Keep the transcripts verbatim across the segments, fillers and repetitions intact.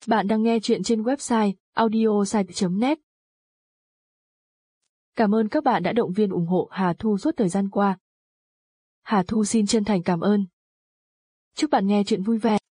Bạn đang nghe chuyện trên website audiosite chấm net. Cảm ơn các bạn đã động viên ủng hộ Hà Thu suốt thời gian qua. Hà Thu xin chân thành cảm ơn. Chúc bạn nghe chuyện vui vẻ.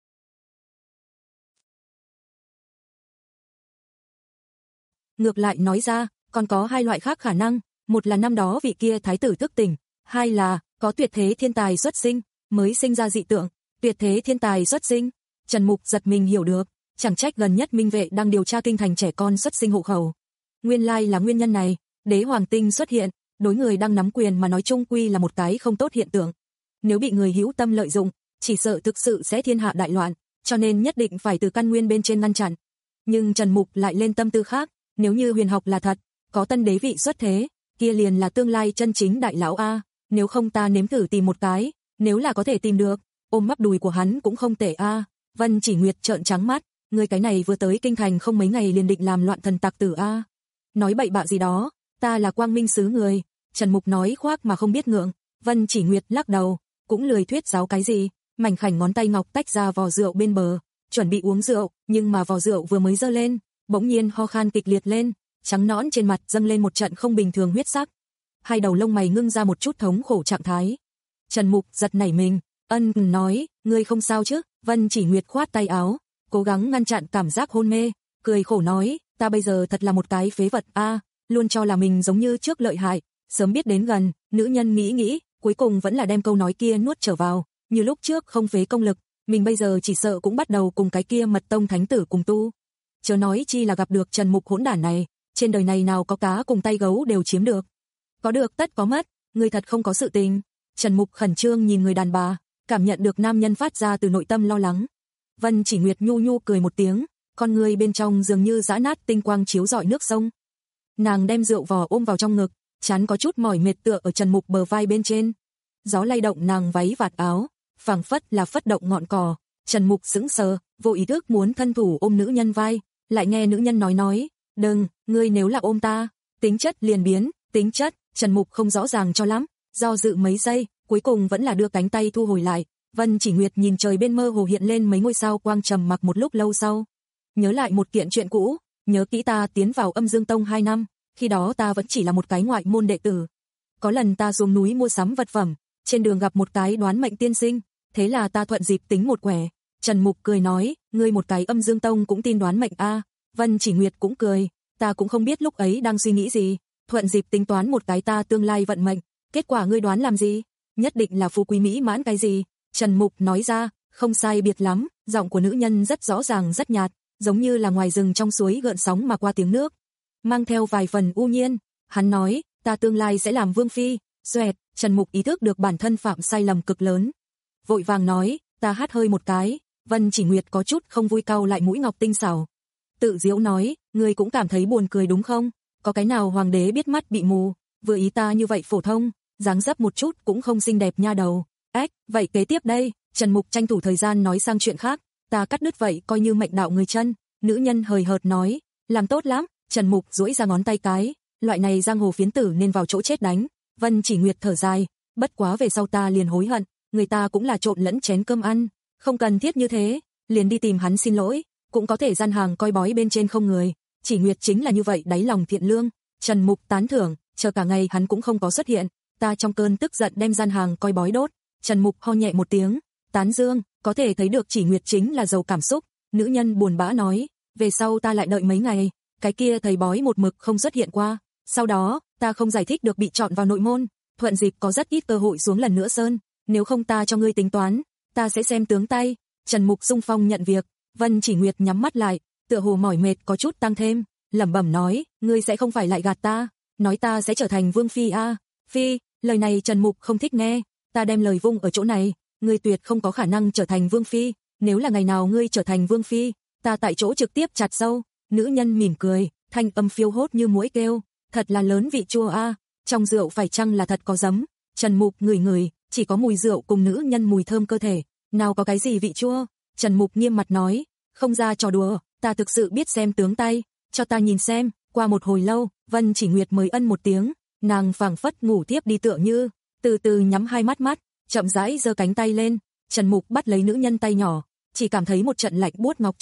Ngược lại nói ra, còn có hai loại khác khả năng, một là năm đó vị kia thái tử thức tỉnh, hai là có tuyệt thế thiên tài xuất sinh, mới sinh ra dị tượng. Tuyệt thế thiên tài xuất sinh, Trần Mục giật mình hiểu được, chẳng trách gần nhất Minh Vệ đang điều tra kinh thành trẻ con xuất sinh hộ khẩu. Nguyên lai là nguyên nhân này, đế hoàng tinh xuất hiện, đối người đang nắm quyền mà nói chung quy là một cái không tốt hiện tượng. Nếu bị người hữu tâm lợi dụng, chỉ sợ thực sự sẽ thiên hạ đại loạn, cho nên nhất định phải từ căn nguyên bên trên ngăn chặn. Nhưng Trần Mục lại lên tâm tư khác, nếu như huyền học là thật, có tân đế vị xuất thế, kia liền là tương lai chân chính đại lão a, nếu không ta nếm thử tìm một cái, nếu là có thể tìm được, ôm bắp đùi của hắn cũng không tệ a. Vân Chỉ Nguyệt trợn trắng mắt, người cái này vừa tới kinh thành không mấy ngày liền định làm loạn thần tặc tử a. Nói bậy bạ gì đó, ta là quang minh sứ người, Trần Mục nói khoác mà không biết ngượng. Vân Chỉ Nguyệt lắc đầu, cũng lười thuyết giáo cái gì, mảnh khảnh ngón tay ngọc tách ra vò rượu bên bờ, chuẩn bị uống rượu, nhưng mà vò rượu vừa mới dơ lên, bỗng nhiên ho khan kịch liệt lên, trắng nõn trên mặt dâng lên một trận không bình thường huyết sắc. Hai đầu lông mày ngưng ra một chút thống khổ trạng thái. Trần Mục giật nảy mình, ân nói, ngươi không sao chứ? Vân Chỉ Nguyệt khoát tay áo, cố gắng ngăn chặn cảm giác hôn mê, cười khổ nói, ta bây giờ thật là một cái phế vật a, luôn cho là mình giống như trước lợi hại, sớm biết đến gần, nữ nhân nghĩ nghĩ, cuối cùng vẫn là đem câu nói kia nuốt trở vào, như lúc trước không phế công lực, mình bây giờ chỉ sợ cũng bắt đầu cùng cái kia mật tông thánh tử cùng tu. Chớ nói chi là gặp được Trần Mục hỗn đản này, trên đời này nào có cá cùng tay gấu đều chiếm được. Có được tất có mất, người thật không có sự tình. Trần Mục khẩn trương nhìn người đàn bà, cảm nhận được nam nhân phát ra từ nội tâm lo lắng. Vân Chỉ Nguyệt nhu nhu cười một tiếng, con người bên trong dường như giã nát tinh quang chiếu rọi nước sông. Nàng đem rượu vò ôm vào trong ngực, chán có chút mỏi mệt tựa ở Trần Mục bờ vai bên trên. Gió lay động nàng váy vạt áo, phảng phất là phất động ngọn cỏ. Trần Mục sững sờ, vô ý thức muốn thân thủ ôm nữ nhân vai, lại nghe nữ nhân nói nói, đừng, ngươi nếu là ôm ta, tính chất liền biến, tính chất. Trần Mục không rõ ràng cho lắm, do dự mấy giây, cuối cùng vẫn là đưa cánh tay thu hồi lại. Vân Chỉ Nguyệt nhìn trời bên mơ hồ hiện lên mấy ngôi sao quang trầm mặc một lúc lâu sau. Nhớ lại một kiện chuyện cũ, nhớ kỹ ta tiến vào Âm Dương Tông hai năm, khi đó ta vẫn chỉ là một cái ngoại môn đệ tử. Có lần ta xuống núi mua sắm vật phẩm, trên đường gặp một cái đoán mệnh tiên sinh, thế là ta thuận dịp tính một quẻ. Trần Mục cười nói, ngươi một cái Âm Dương Tông cũng tin đoán mệnh a? Vân Chỉ Nguyệt cũng cười, ta cũng không biết lúc ấy đang suy nghĩ gì, thuận dịp tính toán một cái ta tương lai vận mệnh, kết quả ngươi đoán làm gì? Nhất định là phú quý mỹ mãn cái gì? Trần Mục nói ra, không sai biệt lắm, giọng của nữ nhân rất rõ ràng rất nhạt, giống như là ngoài rừng trong suối gợn sóng mà qua tiếng nước, mang theo vài phần u nhiên. Hắn nói, ta tương lai sẽ làm vương phi. Xoẹt, Trần Mục ý thức được bản thân phạm sai lầm cực lớn, vội vàng nói, ta hát hơi một cái. Vân Chỉ Nguyệt có chút không vui cau lại mũi ngọc tinh xảo, tự giễu nói, ngươi cũng cảm thấy buồn cười đúng không? Có cái nào hoàng đế biết mắt bị mù, vừa ý ta như vậy phổ thông, dáng dấp một chút cũng không xinh đẹp nha đầu. Ếch, vậy kế tiếp đây, Trần Mục tranh thủ thời gian nói sang chuyện khác, ta cắt đứt vậy coi như mệnh đạo người chân. Nữ nhân hời hợt nói, làm tốt lắm. Trần Mục duỗi ra ngón tay cái, loại này giang hồ phiến tử nên vào chỗ chết đánh. Vân Chỉ Nguyệt thở dài, bất quá về sau ta liền hối hận, người ta cũng là trộn lẫn chén cơm ăn, không cần thiết như thế, liền đi tìm hắn xin lỗi, cũng có thể gian hàng coi bói bên trên không người. Chỉ Nguyệt chính là như vậy đáy lòng thiện lương. Trần Mục tán thưởng, chờ cả ngày hắn cũng không có xuất hiện, ta trong cơn tức giận đem gian hàng coi bói đốt. Trần Mục ho nhẹ một tiếng, tán dương, có thể thấy được Chỉ Nguyệt chính là giàu cảm xúc. Nữ nhân buồn bã nói, về sau ta lại đợi mấy ngày, cái kia thầy bói một mực không xuất hiện qua, sau đó, ta không giải thích được bị chọn vào nội môn, thuận dịp có rất ít cơ hội xuống lần nữa sơn, nếu không ta cho ngươi tính toán, ta sẽ xem tướng tay. Trần Mục xung phong nhận việc. Vân Chỉ Nguyệt nhắm mắt lại, tựa hồ mỏi mệt có chút tăng thêm, lẩm bẩm nói, ngươi sẽ không phải lại gạt ta, nói ta sẽ trở thành vương phi a? À? Phi, lời này Trần Mục không thích nghe, ta đem lời vung ở chỗ này, ngươi tuyệt không có khả năng trở thành vương phi, nếu là ngày nào ngươi trở thành vương phi, ta tại chỗ trực tiếp chặt sâu. Nữ nhân mỉm cười, thanh âm phiêu hốt như muỗi kêu, thật là lớn vị chua a, à? Trong rượu phải chăng là thật có giấm? Trần Mục ngửi ngửi, chỉ có mùi rượu cùng nữ nhân mùi thơm cơ thể, nào có cái gì vị chua. Trần Mục nghiêm mặt nói, không ra trò đùa, ta thực sự biết xem tướng tay, cho ta nhìn xem. Qua một hồi lâu, Vân Chỉ Nguyệt mới ân một tiếng, nàng phảng phất ngủ tiếp đi tựa như, từ từ nhắm hai mắt mắt, chậm rãi giơ cánh tay lên. Trần Mục bắt lấy nữ nhân tay nhỏ, chỉ cảm thấy một trận lạnh buốt ngọc trượt,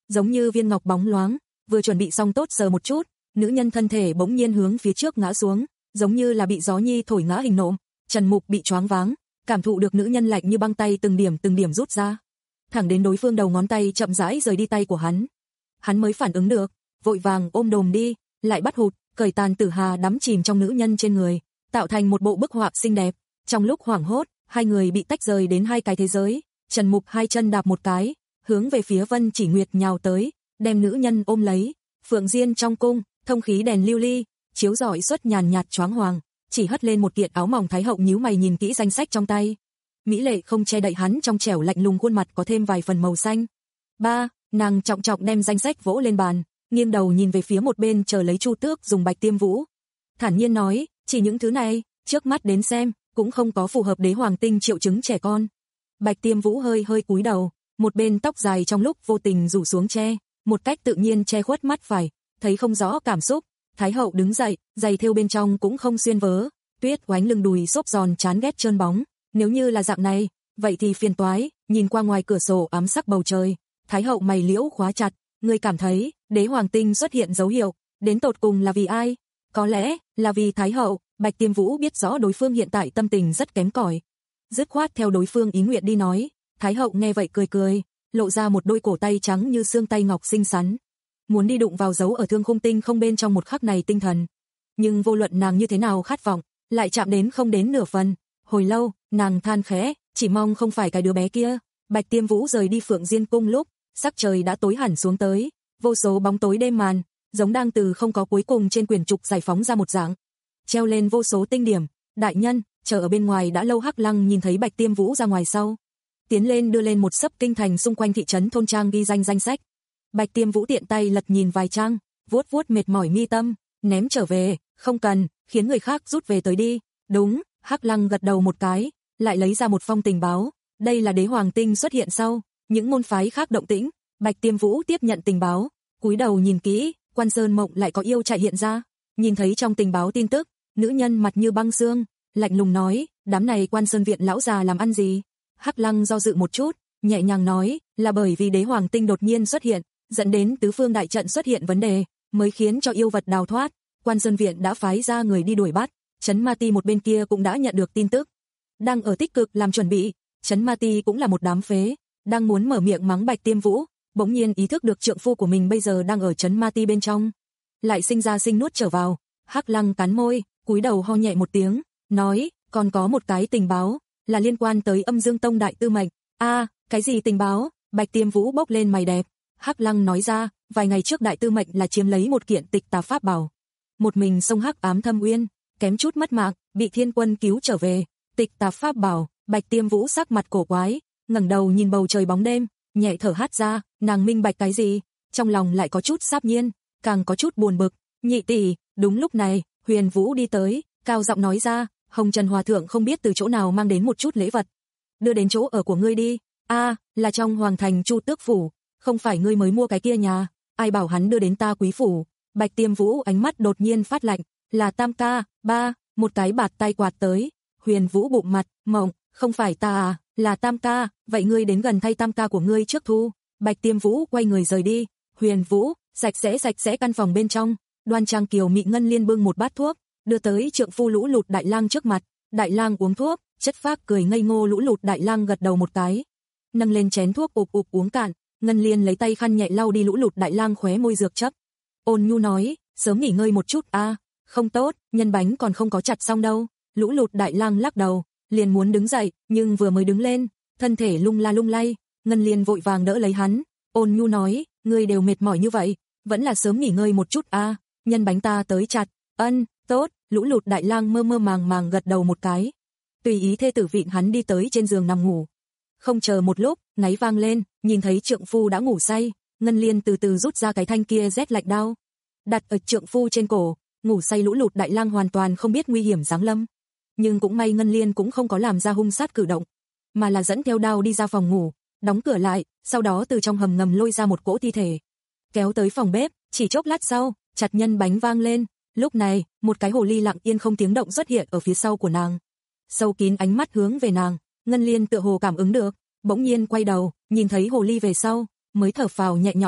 giống như viên ngọc bóng loáng, vừa chuẩn bị xong tốt sờ một chút, nữ nhân thân thể bỗng nhiên hướng phía trước ngã xuống, giống như là bị gió nhi thổi ngã hình nộm. Trần Mục bị choáng váng, cảm thụ được nữ nhân lạnh như băng tay từng điểm từng điểm rút ra, thẳng đến đối phương đầu ngón tay chậm rãi rời đi tay của hắn. Hắn mới phản ứng được, vội vàng ôm đồm đi, lại bắt hụt, cởi tàn tử hà đắm chìm trong nữ nhân trên người, tạo thành một bộ bức họa xinh đẹp. Trong lúc hoảng hốt, hai người bị tách rời đến hai cái thế giới. Trần Mục hai chân đạp một cái, hướng về phía Vân Chỉ Nguyệt nhào tới, đem nữ nhân ôm lấy. Phượng Diên trong cung, thông khí đèn lưu ly, chiếu rọi xuất nhàn nhạt choáng hoàng, chỉ hất lên một kiện áo mỏng. Thái hậu nhíu mày nhìn kỹ danh sách trong tay. Mỹ lệ không che đậy hắn trong trẻo lạnh lùng khuôn mặt có thêm vài phần màu xanh. Ba, nàng trọng trọng đem danh sách vỗ lên bàn, nghiêng đầu nhìn về phía một bên chờ lấy Chu Tước dùng Bạch Tiêm Vũ. Thản nhiên nói, chỉ những thứ này, trước mắt đến xem, cũng không có phù hợp đế hoàng tinh triệu chứng trẻ con. Bạch Tiêm Vũ hơi hơi cúi đầu, một bên tóc dài trong lúc vô tình rủ xuống che, một cách tự nhiên che khuất mắt phải, thấy không rõ cảm xúc. Thái hậu đứng dậy, giày thêu bên trong cũng không xuyên vớ, tuyết oánh lưng đùi xốp giòn chán ghét trơn bóng. Nếu như là dạng này, vậy thì phiền toái. Nhìn qua ngoài cửa sổ ám sắc bầu trời, Thái hậu mày liễu khóa chặt, người cảm thấy đế hoàng tinh xuất hiện dấu hiệu, đến tột cùng là vì ai? Có lẽ là vì Thái hậu. Bạch Tiêm Vũ biết rõ đối phương hiện tại tâm tình rất kém cỏi, dứt khoát theo đối phương ý nguyện đi nói. Thái hậu nghe vậy cười cười, lộ ra một đôi cổ tay trắng như xương tay ngọc xinh xắn, muốn đi đụng vào dấu ở thương khung tinh không bên trong một khắc này tinh thần. Nhưng vô luận nàng như thế nào khát vọng, lại chạm đến không đến nửa phần. Hồi lâu, nàng than khẽ, chỉ mong không phải cái đứa bé kia. Bạch Tiêm Vũ rời đi Phượng Diên cung lúc, sắc trời đã tối hẳn xuống tới, vô số bóng tối đêm màn, giống đang từ không có cuối cùng trên quyển trục giải phóng ra một dạng, treo lên vô số tinh điểm. Đại nhân, chờ ở bên ngoài đã lâu. Hắc Lăng nhìn thấy Bạch Tiêm Vũ ra ngoài sau, tiến lên đưa lên một sấp kinh thành xung quanh thị trấn thôn trang ghi danh danh sách. Bạch Tiêm Vũ tiện tay lật nhìn vài trang, vuốt vuốt mệt mỏi mi tâm, ném trở về, không cần, khiến người khác rút về tới đi. Đúng. Hắc Lăng gật đầu một cái, lại lấy ra một phong tình báo. Đây là đế hoàng tinh xuất hiện sau những môn phái khác động tĩnh. Bạch Tiêm Vũ tiếp nhận tình báo, cúi đầu nhìn kỹ, Quan Sơn Mộng lại có yêu chạy hiện ra. Nhìn thấy trong tình báo tin tức, nữ nhân mặt như băng xương, lạnh lùng nói, đám này Quan Sơn viện lão già làm ăn gì? Hắc Lăng do dự một chút, nhẹ nhàng nói, là bởi vì đế hoàng tinh đột nhiên xuất hiện, dẫn đến tứ phương đại trận xuất hiện vấn đề, mới khiến cho yêu vật đào thoát. Quan Sơn viện đã phái ra người đi đuổi bắt. Trấn Ma Ti một bên kia cũng đã nhận được tin tức, đang ở tích cực làm chuẩn bị. Trấn Ma Ti cũng là một đám phế, đang muốn mở miệng mắng Bạch Tiêm Vũ, bỗng nhiên ý thức được trượng phu của mình bây giờ đang ở Trấn Ma Ti bên trong, lại sinh ra sinh nuốt trở vào. Hắc Lăng cắn môi, cúi đầu ho nhẹ một tiếng, nói, còn có một cái tình báo, là liên quan tới Âm Dương Tông đại tư mệnh. A, cái gì tình báo? Bạch Tiêm Vũ bốc lên mày đẹp. Hắc Lăng nói ra, vài ngày trước đại tư mệnh là chiếm lấy một kiện tịch tà pháp bảo, một mình xông hắc ám thâm uyên, kém chút mất mạng, bị thiên quân cứu trở về. Tịch tà pháp bảo. Bạch Tiêm Vũ sắc mặt cổ quái, ngẩng đầu nhìn bầu trời bóng đêm, nhẹ thở hắt ra. Nàng minh bạch cái gì, trong lòng lại có chút sáp nhiên, càng có chút buồn bực. Nhị tỷ. Đúng lúc này, Huyền Vũ đi tới, cao giọng nói ra, Hồng Trần Hòa Thượng không biết từ chỗ nào mang đến một chút lễ vật, đưa đến chỗ ở của ngươi đi. A, là trong hoàng thành Chu Tước phủ, không phải ngươi mới mua cái kia nhà, ai bảo hắn đưa đến ta quý phủ. Bạch Tiêm Vũ ánh mắt đột nhiên phát lạnh, là Tam ca. Ba, một cái bạt tay quạt tới. Huyền Vũ bụng mặt, Mộng, không phải ta à, là Tam ca, vậy ngươi đến gần thay Tam ca của ngươi trước thu. Bạch Tiêm Vũ quay người rời đi. Huyền Vũ, sạch sẽ sạch sẽ căn phòng bên trong, đoan trang kiều mị Ngân Liên bưng một bát thuốc, đưa tới trượng phu Lũ Lụt Đại Lang trước mặt. Đại Lang uống thuốc, chất phác cười ngây ngô. Lũ Lụt Đại Lang gật đầu một cái, nâng lên chén thuốc ụp ụp uống cạn. Ngân Liên lấy tay khăn nhẹ lau đi Lũ Lụt Đại Lang khóe môi dược chấp, ôn nhu nói, sớm nghỉ ngơi một chút a. À, không tốt, nhân bánh còn không có chặt xong đâu. Lũ Lụt Đại Lang lắc đầu, liền muốn đứng dậy, nhưng vừa mới đứng lên, thân thể lung la lung lay. Ngân Liên vội vàng đỡ lấy hắn, ôn nhu nói, ngươi đều mệt mỏi như vậy, vẫn là sớm nghỉ ngơi một chút a. À, nhân bánh ta tới chặt. Ân, tốt. Lũ Lụt Đại Lang mơ mơ màng màng gật đầu một cái, tùy ý thê tử vịn hắn đi tới trên giường nằm ngủ. Không chờ một lúc, ngáy vang lên, nhìn thấy trượng phu đã ngủ say, Ngân Liên từ từ rút ra cái thanh kia rét lạnh đao, đặt ở trượng phu trên cổ. Ngủ say Lũ Lụt Đại Lang hoàn toàn không biết nguy hiểm giáng lâm, nhưng cũng may Ngân Liên cũng không có làm ra hung sát cử động, mà là dẫn theo đao đi ra phòng ngủ, đóng cửa lại, sau đó từ trong hầm ngầm lôi ra một cỗ thi thể, kéo tới phòng bếp. Chỉ chốc lát sau, chặt nhân bánh vang lên. Lúc này, một cái hồ ly lặng yên không tiếng động xuất hiện ở phía sau của nàng, sâu kín ánh mắt hướng về nàng. Ngân Liên tựa hồ cảm ứng được, bỗng nhiên quay đầu, nhìn thấy hồ ly về sau, mới thở phào nhẹ nhõm,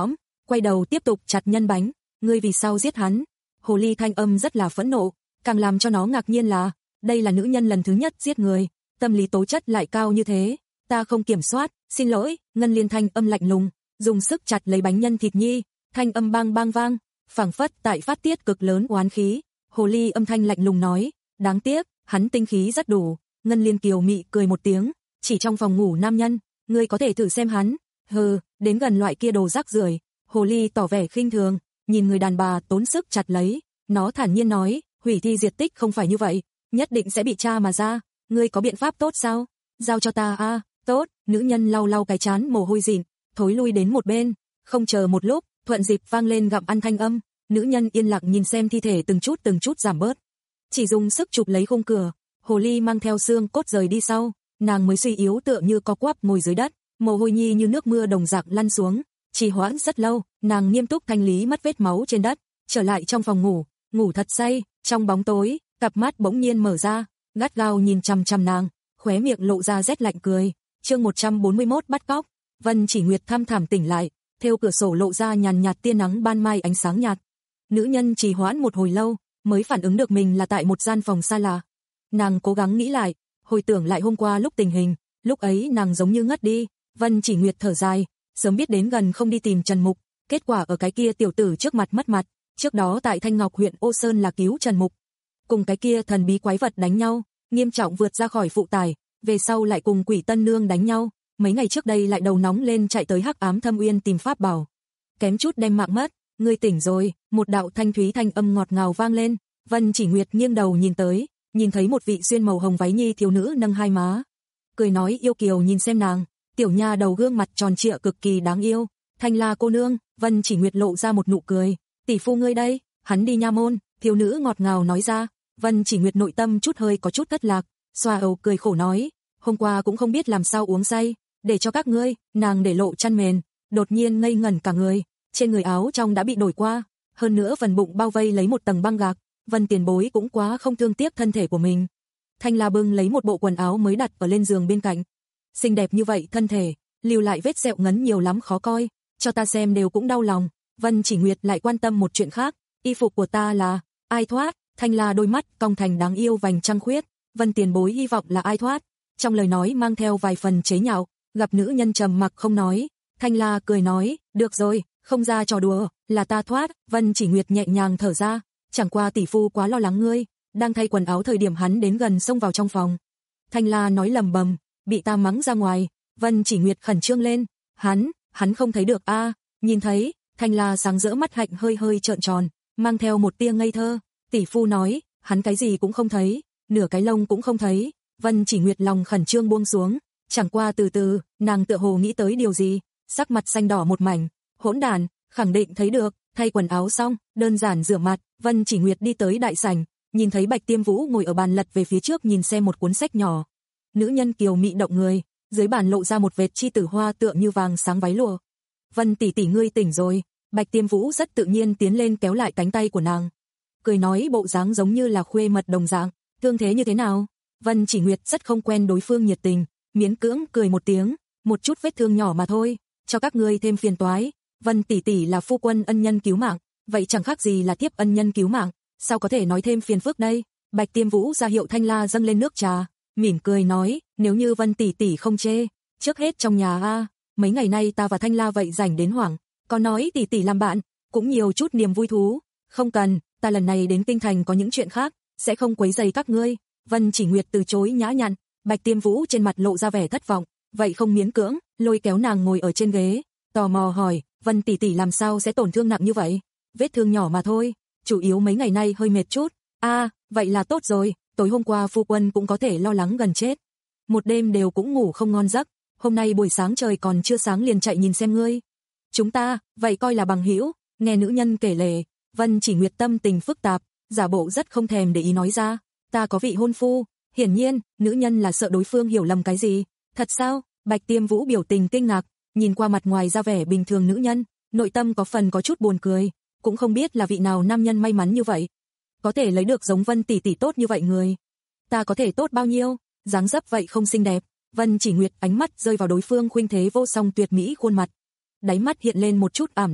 quay đầu tiếp tục chặt nhân bánh, ngươi vì sao giết hắn? Hồ ly thanh âm rất là phẫn nộ, càng làm cho nó ngạc nhiên là, đây là nữ nhân lần thứ nhất giết người, tâm lý tố chất lại cao như thế, ta không kiểm soát, xin lỗi, Ngân Liên thanh âm lạnh lùng, dùng sức chặt lấy bánh nhân thịt nhi, thanh âm bang bang vang, phảng phất tại phát tiết cực lớn oán khí. Hồ ly âm thanh lạnh lùng nói, đáng tiếc, hắn tinh khí rất đủ. Ngân Liên kiều mị cười một tiếng, chỉ trong phòng ngủ nam nhân, ngươi có thể thử xem hắn. Hừ, đến gần loại kia đồ rác rưởi. Hồ ly tỏ vẻ khinh thường, nhìn người đàn bà tốn sức chặt lấy, nó thản nhiên nói, hủy thi diệt tích không phải như vậy, nhất định sẽ bị tra mà ra, ngươi có biện pháp tốt sao? Giao cho ta a. À, tốt. Nữ nhân lau lau cái trán mồ hôi dịn, thối lui đến một bên, không chờ một lúc, thuận dịp vang lên gặm ăn thanh âm, nữ nhân yên lặng nhìn xem thi thể từng chút từng chút giảm bớt, chỉ dùng sức chụp lấy khung cửa, hồ ly mang theo xương cốt rời đi sau, nàng mới suy yếu tựa như có quắp ngồi dưới đất, mồ hôi nhi như nước mưa đồng dạng lăn xuống, trì hoãn rất lâu, nàng nghiêm túc thanh lý mất vết máu trên đất, trở lại trong phòng ngủ, ngủ thật say, trong bóng tối, cặp mắt bỗng nhiên mở ra, gắt gao nhìn chằm chằm nàng, khóe miệng lộ ra rét lạnh cười. Chương một trăm bốn mươi mốt bắt cóc. Vân Chỉ Nguyệt thăm thẳm tỉnh lại, theo cửa sổ lộ ra nhàn nhạt tia nắng ban mai ánh sáng nhạt. Nữ nhân trì hoãn một hồi lâu, mới phản ứng được mình là tại một gian phòng xa lạ. Nàng cố gắng nghĩ lại, hồi tưởng lại hôm qua lúc tình hình, lúc ấy nàng giống như ngất đi. Vân Chỉ Nguyệt thở dài, sớm biết đến gần không đi tìm Trần Mục, kết quả ở cái kia tiểu tử trước mặt mất mặt. Trước đó tại Thanh Ngọc huyện Ô Sơn là cứu Trần Mục, cùng cái kia thần bí quái vật đánh nhau, nghiêm trọng vượt ra khỏi phụ tải, về sau lại cùng Quỷ Tân Nương đánh nhau, mấy ngày trước đây lại đầu nóng lên chạy tới Hắc Ám Thâm Uyên tìm pháp bảo, kém chút đem mạng mất. Ngươi tỉnh rồi, một đạo thanh thúy thanh âm ngọt ngào vang lên. Vân Chỉ Nguyệt nghiêng đầu nhìn tới, nhìn thấy một vị xuyên màu hồng váy nhi thiếu nữ nâng hai má, cười nói yêu kiều nhìn xem nàng, tiểu nha đầu gương mặt tròn trịa cực kỳ đáng yêu. Thanh La cô nương. Vân Chỉ Nguyệt lộ ra một nụ cười, tỷ phu ngươi đây, hắn đi nha môn. Thiếu nữ ngọt ngào nói ra. Vân Chỉ Nguyệt nội tâm chút hơi có chút thất lạc, xoa ầu cười khổ nói, hôm qua cũng không biết làm sao uống say, để cho các ngươi. Nàng để lộ chăn mền, đột nhiên ngây ngẩn cả người, trên người áo trong đã bị đổi qua, hơn nữa phần bụng bao vây lấy một tầng băng gạc. Vân tiền bối cũng quá không thương tiếc thân thể của mình. Thanh La bưng lấy một bộ quần áo mới đặt ở lên giường bên cạnh, xinh đẹp như vậy thân thể, lưu lại vết sẹo ngấn nhiều lắm khó coi, cho ta xem đều cũng đau lòng. Vân Chỉ Nguyệt lại quan tâm một chuyện khác, y phục của ta là ai thoát? Thanh La đôi mắt cong thành đáng yêu vành trăng khuyết, Vân tiền bối hy vọng là ai thoát? Trong lời nói mang theo vài phần chế nhạo. Gặp nữ nhân trầm mặc không nói, Thanh La cười nói, được rồi, không ra trò đùa, là ta thoát. Vân Chỉ Nguyệt nhẹ nhàng thở ra, chẳng qua tỷ phu quá lo lắng ngươi. Đang thay quần áo thời điểm hắn đến gần xông vào trong phòng. Thanh La nói lầm bầm, bị ta mắng ra ngoài. Vân Chỉ Nguyệt khẩn trương lên, hắn, hắn không thấy được a? À, nhìn thấy. Thanh La sáng rỡ mắt hạnh hơi hơi trợn tròn, mang theo một tia ngây thơ. Tỷ phu nói, hắn cái gì cũng không thấy, nửa cái lông cũng không thấy. Vân Chỉ Nguyệt lòng khẩn trương buông xuống, chẳng qua từ từ, nàng tựa hồ nghĩ tới điều gì, sắc mặt xanh đỏ một mảnh, hỗn đản, khẳng định thấy được. Thay quần áo xong, đơn giản rửa mặt, Vân Chỉ Nguyệt đi tới đại sảnh, nhìn thấy Bạch Tiêm Vũ ngồi ở bàn lật về phía trước nhìn xem một cuốn sách nhỏ. Nữ nhân kiều mị động người, dưới bàn lộ ra một vệt chi tử hoa tựa như vàng sáng váy lụa. Vân tỷ tỷ ngươi tỉnh rồi. Bạch Tiêm Vũ rất tự nhiên tiến lên kéo lại cánh tay của nàng, cười nói bộ dáng giống như là khuê mật đồng dạng, thương thế như thế nào? Vân Chỉ Nguyệt rất không quen đối phương nhiệt tình, miễn cưỡng cười một tiếng, một chút vết thương nhỏ mà thôi, cho các ngươi thêm phiền toái. Vân tỷ tỷ là phu quân ân nhân cứu mạng, vậy chẳng khác gì là tiếp ân nhân cứu mạng, sao có thể nói thêm phiền phức đây? Bạch Tiêm Vũ ra hiệu Thanh La dâng lên nước trà, mỉm cười nói, nếu như Vân tỷ tỷ không chê, trước hết trong nhà a, mấy ngày nay ta và Thanh La vậy rảnh đến hoảng, có nói tỷ tỷ làm bạn, cũng nhiều chút niềm vui thú. Không cần, ta lần này đến kinh thành có những chuyện khác, sẽ không quấy rầy các ngươi. Vân Chỉ Nguyệt từ chối nhã nhặn. Bạch Tiêm Vũ trên mặt lộ ra vẻ thất vọng, vậy không miễn cưỡng, lôi kéo nàng ngồi ở trên ghế, tò mò hỏi, Vân tỷ tỷ làm sao sẽ tổn thương nặng như vậy? Vết thương nhỏ mà thôi, chủ yếu mấy ngày nay hơi mệt chút. A, à, vậy là tốt rồi, tối hôm qua phu quân cũng có thể lo lắng gần chết, một đêm đều cũng ngủ không ngon giấc, hôm nay buổi sáng trời còn chưa sáng liền chạy nhìn xem ngươi. Chúng ta, vậy coi là bằng hữu. Nghe nữ nhân kể lể, Vân Chỉ Nguyệt tâm tình phức tạp, giả bộ rất không thèm để ý nói ra, ta có vị hôn phu. Hiển nhiên, nữ nhân là sợ đối phương hiểu lầm cái gì. Thật sao? Bạch Tiêm Vũ biểu tình kinh ngạc, nhìn qua mặt ngoài ra vẻ bình thường nữ nhân, nội tâm có phần có chút buồn cười, cũng không biết là vị nào nam nhân may mắn như vậy, có thể lấy được giống Vân tỷ tỷ tốt như vậy người. Ta có thể tốt bao nhiêu? Dáng dấp vậy không xinh đẹp. Vân Chỉ Nguyệt ánh mắt rơi vào đối phương khuynh thế vô song tuyệt mỹ khuôn mặt, đáy mắt hiện lên một chút ảm đạm,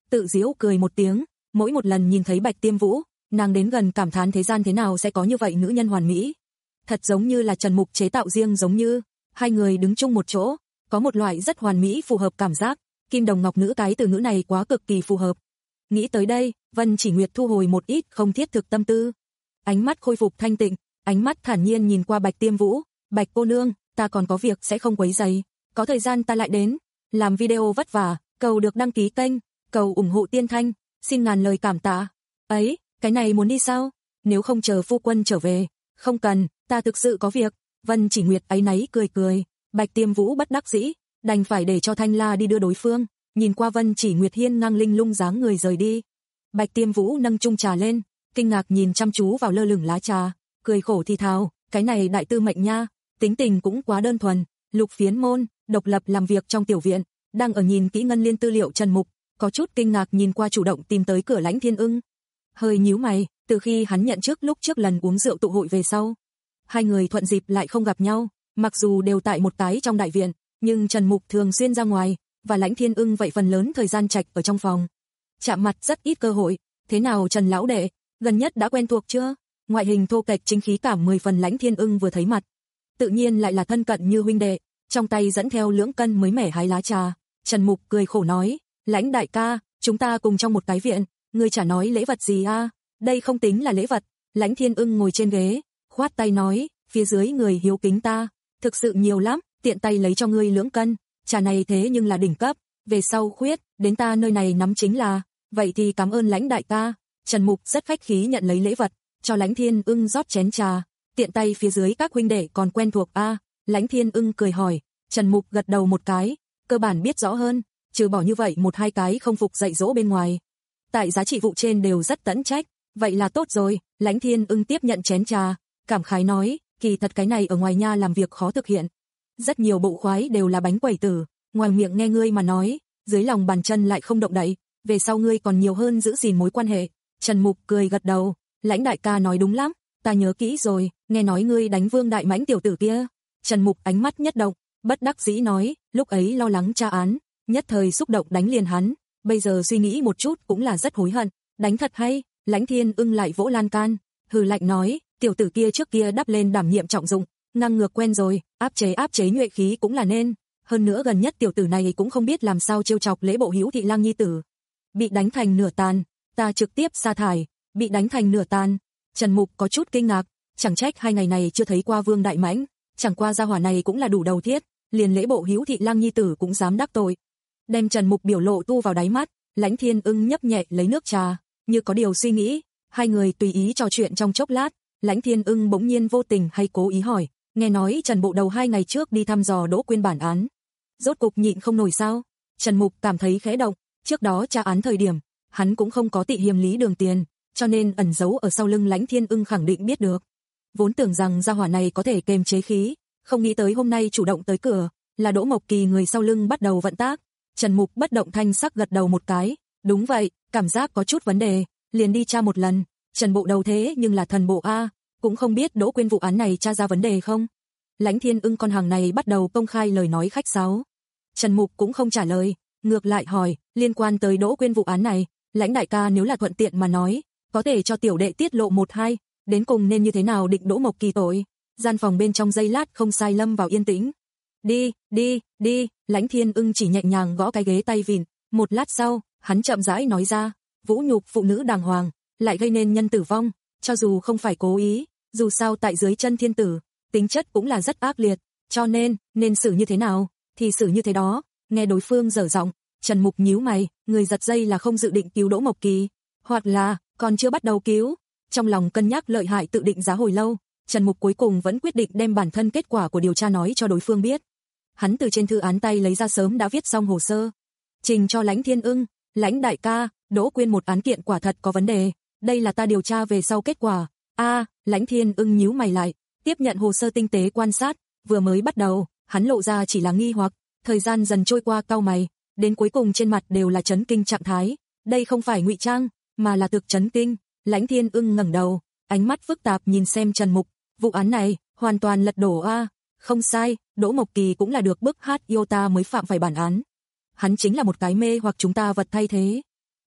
tự giễu cười một tiếng, mỗi một lần nhìn thấy Bạch Tiêm Vũ, nàng đến gần cảm thán thế gian thế nào sẽ có như vậy nữ nhân hoàn mỹ. Thật giống như là Trần Mục chế tạo riêng, giống như hai người đứng chung một chỗ, có một loại rất hoàn mỹ phù hợp cảm giác. Kim đồng ngọc nữ, cái từ ngữ này quá cực kỳ phù hợp. Nghĩ tới đây, Vân Chỉ Nguyệt thu hồi một ít không thiết thực tâm tư, ánh mắt khôi phục thanh tịnh, ánh mắt thản nhiên nhìn qua Bạch Tiêm Vũ. Bạch cô nương, ta còn có việc sẽ không quấy rầy, có thời gian ta lại đến. Làm video vất vả, cầu được đăng ký kênh, cầu ủng hộ Tiên Thanh, xin ngàn lời cảm tạ. Ấy, cái này muốn đi sao? Nếu không chờ phu quân trở về. Không cần, ta thực sự có việc. Vân Chỉ Nguyệt áy náy cười cười. Bạch Tiêm Vũ bất đắc dĩ, đành phải để cho Thanh La đi đưa đối phương. Nhìn qua Vân Chỉ Nguyệt hiên ngang linh lung dáng người rời đi, Bạch Tiêm Vũ nâng chung trà lên, kinh ngạc nhìn chăm chú vào lơ lửng lá trà, cười khổ thì thào, cái này đại tư mệnh nha, tính tình cũng quá đơn thuần. Lục Phiến Môn độc lập làm việc trong tiểu viện, đang ở nhìn kỹ ngân liên tư liệu Trần Mục, có chút kinh ngạc nhìn qua chủ động tìm tới cửa Lãnh Thiên Ưng, hơi nhíu mày. Từ khi hắn nhận chức lúc trước lần uống rượu tụ hội về sau, hai người thuận dịp lại không gặp nhau. Mặc dù đều tại một cái trong đại viện, nhưng Trần Mục thường xuyên ra ngoài, và Lãnh Thiên Ưng vậy phần lớn thời gian trạch ở trong phòng, chạm mặt rất ít cơ hội. Thế nào Trần lão đệ, gần nhất đã quen thuộc chưa? Ngoại hình thô kệch chính khí cảm mười phần Lãnh Thiên Ưng vừa thấy mặt, tự nhiên lại là thân cận như huynh đệ, trong tay dẫn theo lưỡng cân mới mẻ hái lá trà. Trần Mục cười khổ nói, Lãnh đại ca, chúng ta cùng trong một cái viện, ngươi chả nói lễ vật gì a? À? Đây không tính là lễ vật. Lãnh Thiên Ưng ngồi trên ghế, khoát tay nói, phía dưới người hiếu kính ta thực sự nhiều lắm, tiện tay lấy cho ngươi lưỡng cân, trà này thế nhưng là đỉnh cấp, về sau khuyết đến ta nơi này nắm chính là, vậy thì cảm ơn Lãnh đại ca. Trần Mục rất khách khí nhận lấy lễ vật, cho Lãnh Thiên Ưng rót chén trà, tiện tay phía dưới các huynh đệ còn quen thuộc a? À? Lãnh Thiên Ưng cười hỏi. Trần Mục gật đầu một cái, cơ bản biết rõ hơn, trừ bỏ như vậy một hai cái không phục dạy dỗ bên ngoài, tại giá trị vụ trên đều rất tận trách. Vậy là tốt rồi. Lãnh Thiên Ưng tiếp nhận chén trà, cảm khái nói, kỳ thật cái này ở ngoài nha làm việc khó thực hiện, rất nhiều bộ khoái đều là bánh quẩy tử, ngoài miệng nghe ngươi mà nói, dưới lòng bàn chân lại không động đậy, về sau ngươi còn nhiều hơn giữ gìn mối quan hệ. Trần Mục cười gật đầu, Lãnh đại ca nói đúng lắm, ta nhớ kỹ rồi, nghe nói ngươi đánh Vương Đại Mãnh tiểu tử kia. Trần Mục ánh mắt nhất động, bất đắc dĩ nói, lúc ấy lo lắng tra án, nhất thời xúc động đánh liền hắn, bây giờ suy nghĩ một chút cũng là rất hối hận, đánh thật hay. Lãnh Thiên Ưng lại vỗ lan can, hừ lạnh nói, tiểu tử kia trước kia đắp lên đảm nhiệm trọng dụng, ngang ngược quen rồi, áp chế áp chế nhuệ khí cũng là nên, hơn nữa gần nhất tiểu tử này cũng không biết làm sao trêu chọc lễ bộ Hữu Thị Lang nhi tử, bị đánh thành nửa tàn, ta trực tiếp sa thải. Bị đánh thành nửa tàn. Trần Mục có chút kinh ngạc, chẳng trách hai ngày này chưa thấy qua Vương Đại Mãnh, chẳng qua gia hỏa này cũng là đủ đầu thiết, liền lễ bộ Hữu Thị Lang nhi tử cũng dám đắc tội. Đem Trần Mục biểu lộ tu vào đáy mắt, Lãnh Thiên Ưng nhấp nhẹ lấy nước trà, như có điều suy nghĩ, hai người tùy ý trò chuyện trong chốc lát, Lãnh Thiên Ưng bỗng nhiên vô tình hay cố ý hỏi, nghe nói Trần bộ đầu hai ngày trước đi thăm dò Đỗ Quyên bản án, rốt cục nhịn không nổi sao? Trần Mục cảm thấy khẽ động, trước đó tra án thời điểm, hắn cũng không có tị hiềm Lý Đường Tiền, cho nên ẩn giấu ở sau lưng Lãnh Thiên Ưng khẳng định biết được. Vốn tưởng rằng gia hỏa này có thể kềm chế khí, không nghĩ tới hôm nay chủ động tới cửa, là Đỗ Mộc Kỳ người sau lưng bắt đầu vận tác. Trần Mục bất động thanh sắc gật đầu một cái, đúng vậy, cảm giác có chút vấn đề, liền đi tra một lần. Trần bộ đầu thế nhưng là thần bộ a, cũng không biết Đỗ Quyên vụ án này tra ra vấn đề không. Lãnh Thiên Ưng con hàng này bắt đầu công khai lời nói khách sáo. Trần Mục cũng không trả lời, ngược lại hỏi, liên quan tới Đỗ Quyên vụ án này, Lãnh đại ca nếu là thuận tiện mà nói, có thể cho tiểu đệ tiết lộ một hai, đến cùng nên như thế nào định Đỗ Mộc Kỳ tội. Gian phòng bên trong giây lát không sai lâm vào yên tĩnh. Đi, đi, đi. Lãnh Thiên Ưng chỉ nhẹ nhàng gõ cái ghế tay vịn, một lát sau, hắn chậm rãi nói ra, vũ nhục phụ nữ đàng hoàng, lại gây nên nhân tử vong, cho dù không phải cố ý, dù sao tại dưới chân thiên tử, tính chất cũng là rất ác liệt, cho nên, nên xử như thế nào, thì xử như thế đó. Nghe đối phương dở giọng, Trần Mục nhíu mày, người giật dây là không dự định cứu Đỗ Mộc Kỳ, hoặc là, còn chưa bắt đầu cứu. Trong lòng cân nhắc lợi hại tự định giá hồi lâu, Trần Mục cuối cùng vẫn quyết định đem bản thân kết quả của điều tra nói cho đối phương biết. Hắn từ trên thư án tay lấy ra sớm đã viết xong hồ sơ, trình cho Lãnh Thiên Ưng, Lãnh đại ca, Đỗ Quyên một án kiện quả thật có vấn đề, đây là ta điều tra về sau kết quả. A, à, Lãnh Thiên Ưng nhíu mày lại, tiếp nhận hồ sơ tinh tế quan sát, vừa mới bắt đầu, hắn lộ ra chỉ là nghi hoặc, thời gian dần trôi qua cau mày, đến cuối cùng trên mặt đều là chấn kinh trạng thái, đây không phải ngụy trang, mà là thực chấn kinh. Lãnh Thiên Ưng ngẩng đầu, ánh mắt phức tạp nhìn xem Trần Mục, vụ án này hoàn toàn lật đổ a, à. Không sai, Đỗ Mộc Kỳ cũng là được bức hát yêu ta mới phạm phải bản án. Hắn chính là một cái mê hoặc chúng ta vật thay thế.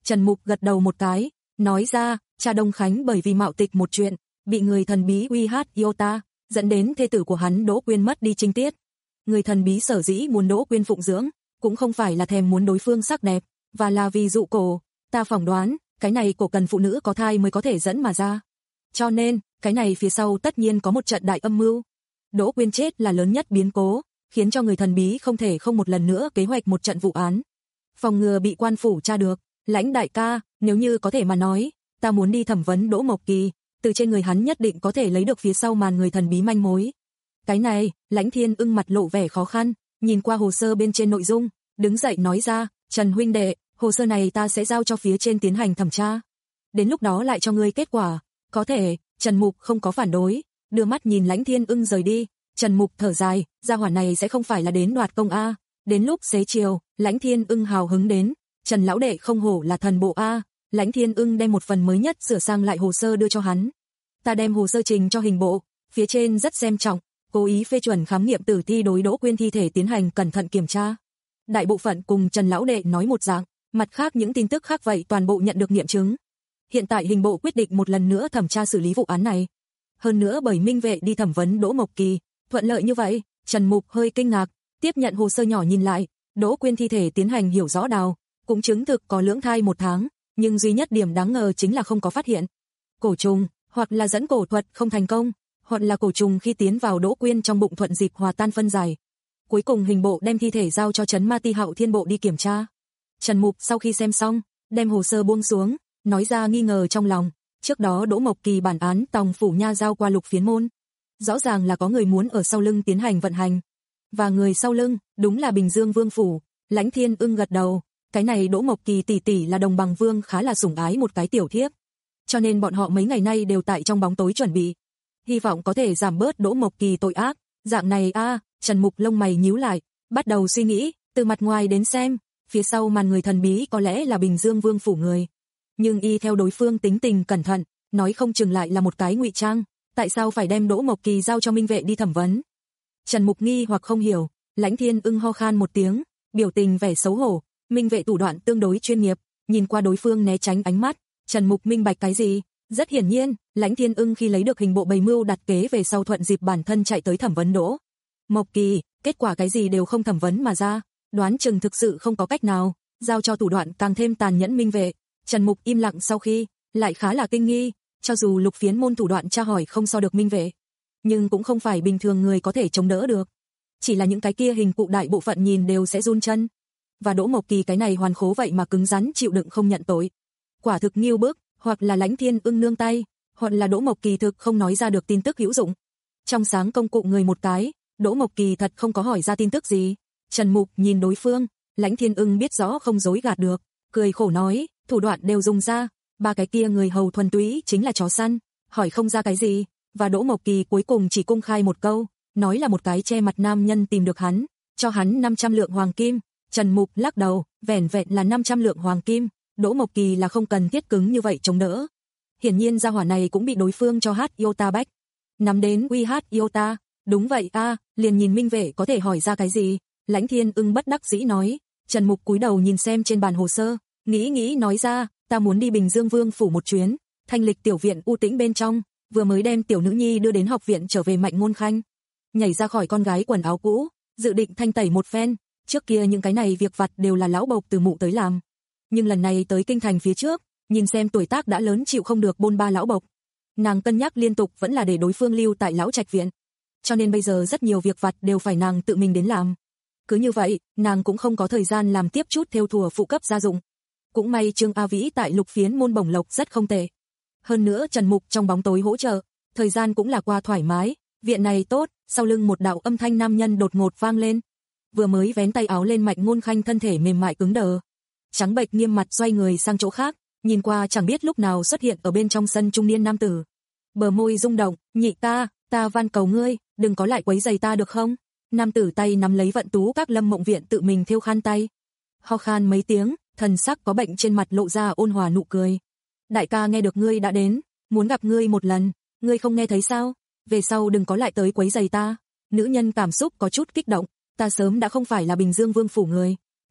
Trần Mục gật đầu một cái, nói ra, cha Đông Khánh bởi vì mạo tịch một chuyện, bị người thần bí uy hát Iota, dẫn đến thê tử của hắn Đỗ Quyên mất đi trinh tiết. Người thần bí sở dĩ muốn Đỗ Quyên phụng dưỡng, cũng không phải là thèm muốn đối phương sắc đẹp, và là vì dụ cổ, ta phỏng đoán, cái này cổ cần phụ nữ có thai mới có thể dẫn mà ra. Cho nên, cái này phía sau tất nhiên có một trận đại âm mưu. Đỗ Quyên chết là lớn nhất biến cố, khiến cho người thần bí không thể không một lần nữa kế hoạch một trận vụ án. Phòng ngừa bị quan phủ tra được, Lãnh đại ca, nếu như có thể mà nói, ta muốn đi thẩm vấn Đỗ Mộc Kỳ, từ trên người hắn nhất định có thể lấy được phía sau màn người thần bí manh mối. Cái này, Lãnh Thiên Ưng mặt lộ vẻ khó khăn, nhìn qua hồ sơ bên trên nội dung, đứng dậy nói ra, Trần huynh đệ, hồ sơ này ta sẽ giao cho phía trên tiến hành thẩm tra. Đến lúc đó lại cho ngươi kết quả. Có thể, Trần Mục không có phản đối, đưa mắt nhìn Lãnh Thiên Ưng rời đi. Trần Mục thở dài, gia hỏa này sẽ không phải là đến đoạt công a. Đến lúc xế chiều, Lãnh Thiên Ưng hào hứng đến, Trần lão đệ không hổ là thần bộ a. Lãnh Thiên Ưng đem một phần mới nhất sửa sang lại hồ sơ đưa cho hắn. Ta đem hồ sơ trình cho hình bộ, phía trên rất xem trọng, cố ý phê chuẩn khám nghiệm tử thi đối Đỗ Quyên thi thể tiến hành cẩn thận kiểm tra. Đại bộ phận cùng Trần lão đệ nói một dạng, mặt khác những tin tức khác vậy toàn bộ nhận được nghiệm chứng. Hiện tại hình bộ quyết định một lần nữa thẩm tra xử lý vụ án này. Hơn nữa bởi minh vệ đi thẩm vấn Đỗ Mộc Kỳ, thuận lợi như vậy, Trần Mục hơi kinh ngạc, tiếp nhận hồ sơ nhỏ nhìn lại, Đỗ Quyên thi thể tiến hành hiểu rõ đào, cũng chứng thực có lưỡng thai một tháng, nhưng duy nhất điểm đáng ngờ chính là không có phát hiện cổ trùng, hoặc là dẫn cổ thuật không thành công, hoặc là cổ trùng khi tiến vào Đỗ Quyên trong bụng thuận dịp hòa tan phân giải. Cuối cùng hình bộ đem thi thể giao cho trấn Ma Ti Hạo Thiên bộ đi kiểm tra. Trần Mục sau khi xem xong, đem hồ sơ buông xuống, nói ra nghi ngờ trong lòng, trước đó Đỗ Mộc Kỳ bản án tòng phủ nha giao qua Lục Phiến môn, rõ ràng là có người muốn ở sau lưng tiến hành vận hành, và người sau lưng đúng là Bình Dương Vương phủ. Lãnh Thiên Ưng gật đầu, cái này Đỗ Mộc Kỳ tỷ tỷ là Đồng Bằng Vương khá là sủng ái một cái tiểu thiếp, cho nên bọn họ mấy ngày nay đều tại trong bóng tối chuẩn bị, hy vọng có thể giảm bớt Đỗ Mộc Kỳ tội ác. Dạng này a, à, Trần Mục lông mày nhíu lại, bắt đầu suy nghĩ, từ mặt ngoài đến xem, phía sau màn người thần bí có lẽ là Bình Dương Vương phủ người, nhưng y theo đối phương tính tình cẩn thận, nói không chừng lại là một cái ngụy trang, tại sao phải đem Đỗ Mộc Kỳ giao cho minh vệ đi thẩm vấn? Trần Mục nghi hoặc không hiểu, Lãnh Thiên Ưng ho khan một tiếng, biểu tình vẻ xấu hổ, minh vệ thủ đoạn tương đối chuyên nghiệp, nhìn qua đối phương né tránh ánh mắt, Trần Mục minh bạch cái gì? Rất hiển nhiên, Lãnh Thiên Ưng khi lấy được hình bộ bày mưu đặt kế về sau thuận dịp bản thân chạy tới thẩm vấn Đỗ Mộc Kỳ, kết quả cái gì đều không thẩm vấn mà ra, đoán chừng thực sự không có cách nào, giao cho thủ đoạn càng thêm tàn nhẫn minh vệ. Trần Mục im lặng sau khi, lại khá là kinh nghi, cho dù Lục Phiến môn thủ đoạn tra hỏi không so được minh vệ, nhưng cũng không phải bình thường người có thể chống đỡ được. Chỉ là những cái kia hình cụ đại bộ phận nhìn đều sẽ run chân. Và Đỗ Mộc Kỳ cái này hoàn khố vậy mà cứng rắn chịu đựng không nhận tội. Quả thực nghiêu bức, hoặc là Lãnh Thiên Ưng nương tay, hoặc là Đỗ Mộc Kỳ thực không nói ra được tin tức hữu dụng. Trong sáng công cụ người một cái, Đỗ Mộc Kỳ thật không có hỏi ra tin tức gì. Trần Mục nhìn đối phương, Lãnh Thiên Ưng biết rõ không dối gạt được, cười khổ nói, thủ đoạn đều dùng ra, ba cái kia người hầu thuần túy chính là chó săn, hỏi không ra cái gì, và Đỗ Mộc Kỳ cuối cùng chỉ công khai một câu, nói là một cái che mặt nam nhân tìm được hắn, cho hắn năm trăm lượng hoàng kim. Trần Mục lắc đầu, vẻn vẹn là năm trăm lượng hoàng kim, Đỗ Mộc Kỳ là không cần thiết cứng như vậy chống đỡ. Hiển nhiên gia hỏa này cũng bị đối phương cho hát Iota bách. Nắm đến uy hát Iota, đúng vậy a, à, liền nhìn minh vệ có thể hỏi ra cái gì. Lãnh Thiên Ưng bất đắc dĩ nói. Trần Mục cúi đầu nhìn xem trên bàn hồ sơ, nghĩ nghĩ nói ra, ta muốn đi Bình Dương Vương phủ một chuyến, thanh lịch tiểu viện u tĩnh bên trong, vừa mới đem tiểu nữ nhi đưa đến học viện trở về Mạnh Ngôn Khanh, nhảy ra khỏi con gái quần áo cũ, dự định thanh tẩy một phen. Trước kia những cái này việc vặt đều là lão bộc từ mụ tới làm, nhưng lần này tới kinh thành phía trước, nhìn xem tuổi tác đã lớn chịu không được bôn ba lão bộc, nàng cân nhắc liên tục vẫn là để đối phương lưu tại lão trạch viện, cho nên bây giờ rất nhiều việc vặt đều phải nàng tự mình đến làm. Cứ như vậy, nàng cũng không có thời gian làm tiếp chút thêu thùa phụ cấp gia dụng. Cũng may Trương A Vĩ tại Lục Phiến môn bổng lộc rất không tệ. Hơn nữa Trần Mục trong bóng tối hỗ trợ, thời gian cũng là qua thoải mái, viện này tốt. Sau lưng một đạo âm thanh nam nhân đột ngột vang lên. Vừa mới vén tay áo lên Mạnh Ngôn Khanh thân thể mềm mại cứng đờ, trắng bệch nghiêm mặt xoay người sang chỗ khác, nhìn qua chẳng biết lúc nào xuất hiện ở bên trong sân trung niên nam tử. Bờ môi rung động, nhị ta, ta van cầu ngươi, đừng có lại quấy giày ta được không? Nam tử tay nắm lấy vận tú các Lâm Mộng viện tự mình thêu khăn tay. Ho khan mấy tiếng, thần sắc có bệnh trên mặt lộ ra ôn hòa nụ cười. Đại ca nghe được ngươi đã đến, muốn gặp ngươi một lần, ngươi không nghe thấy sao? Về sau đừng có lại tới quấy giày ta. Nữ nhân cảm xúc có chút kích động, ta sớm đã không phải là Bình Dương Vương phủ người,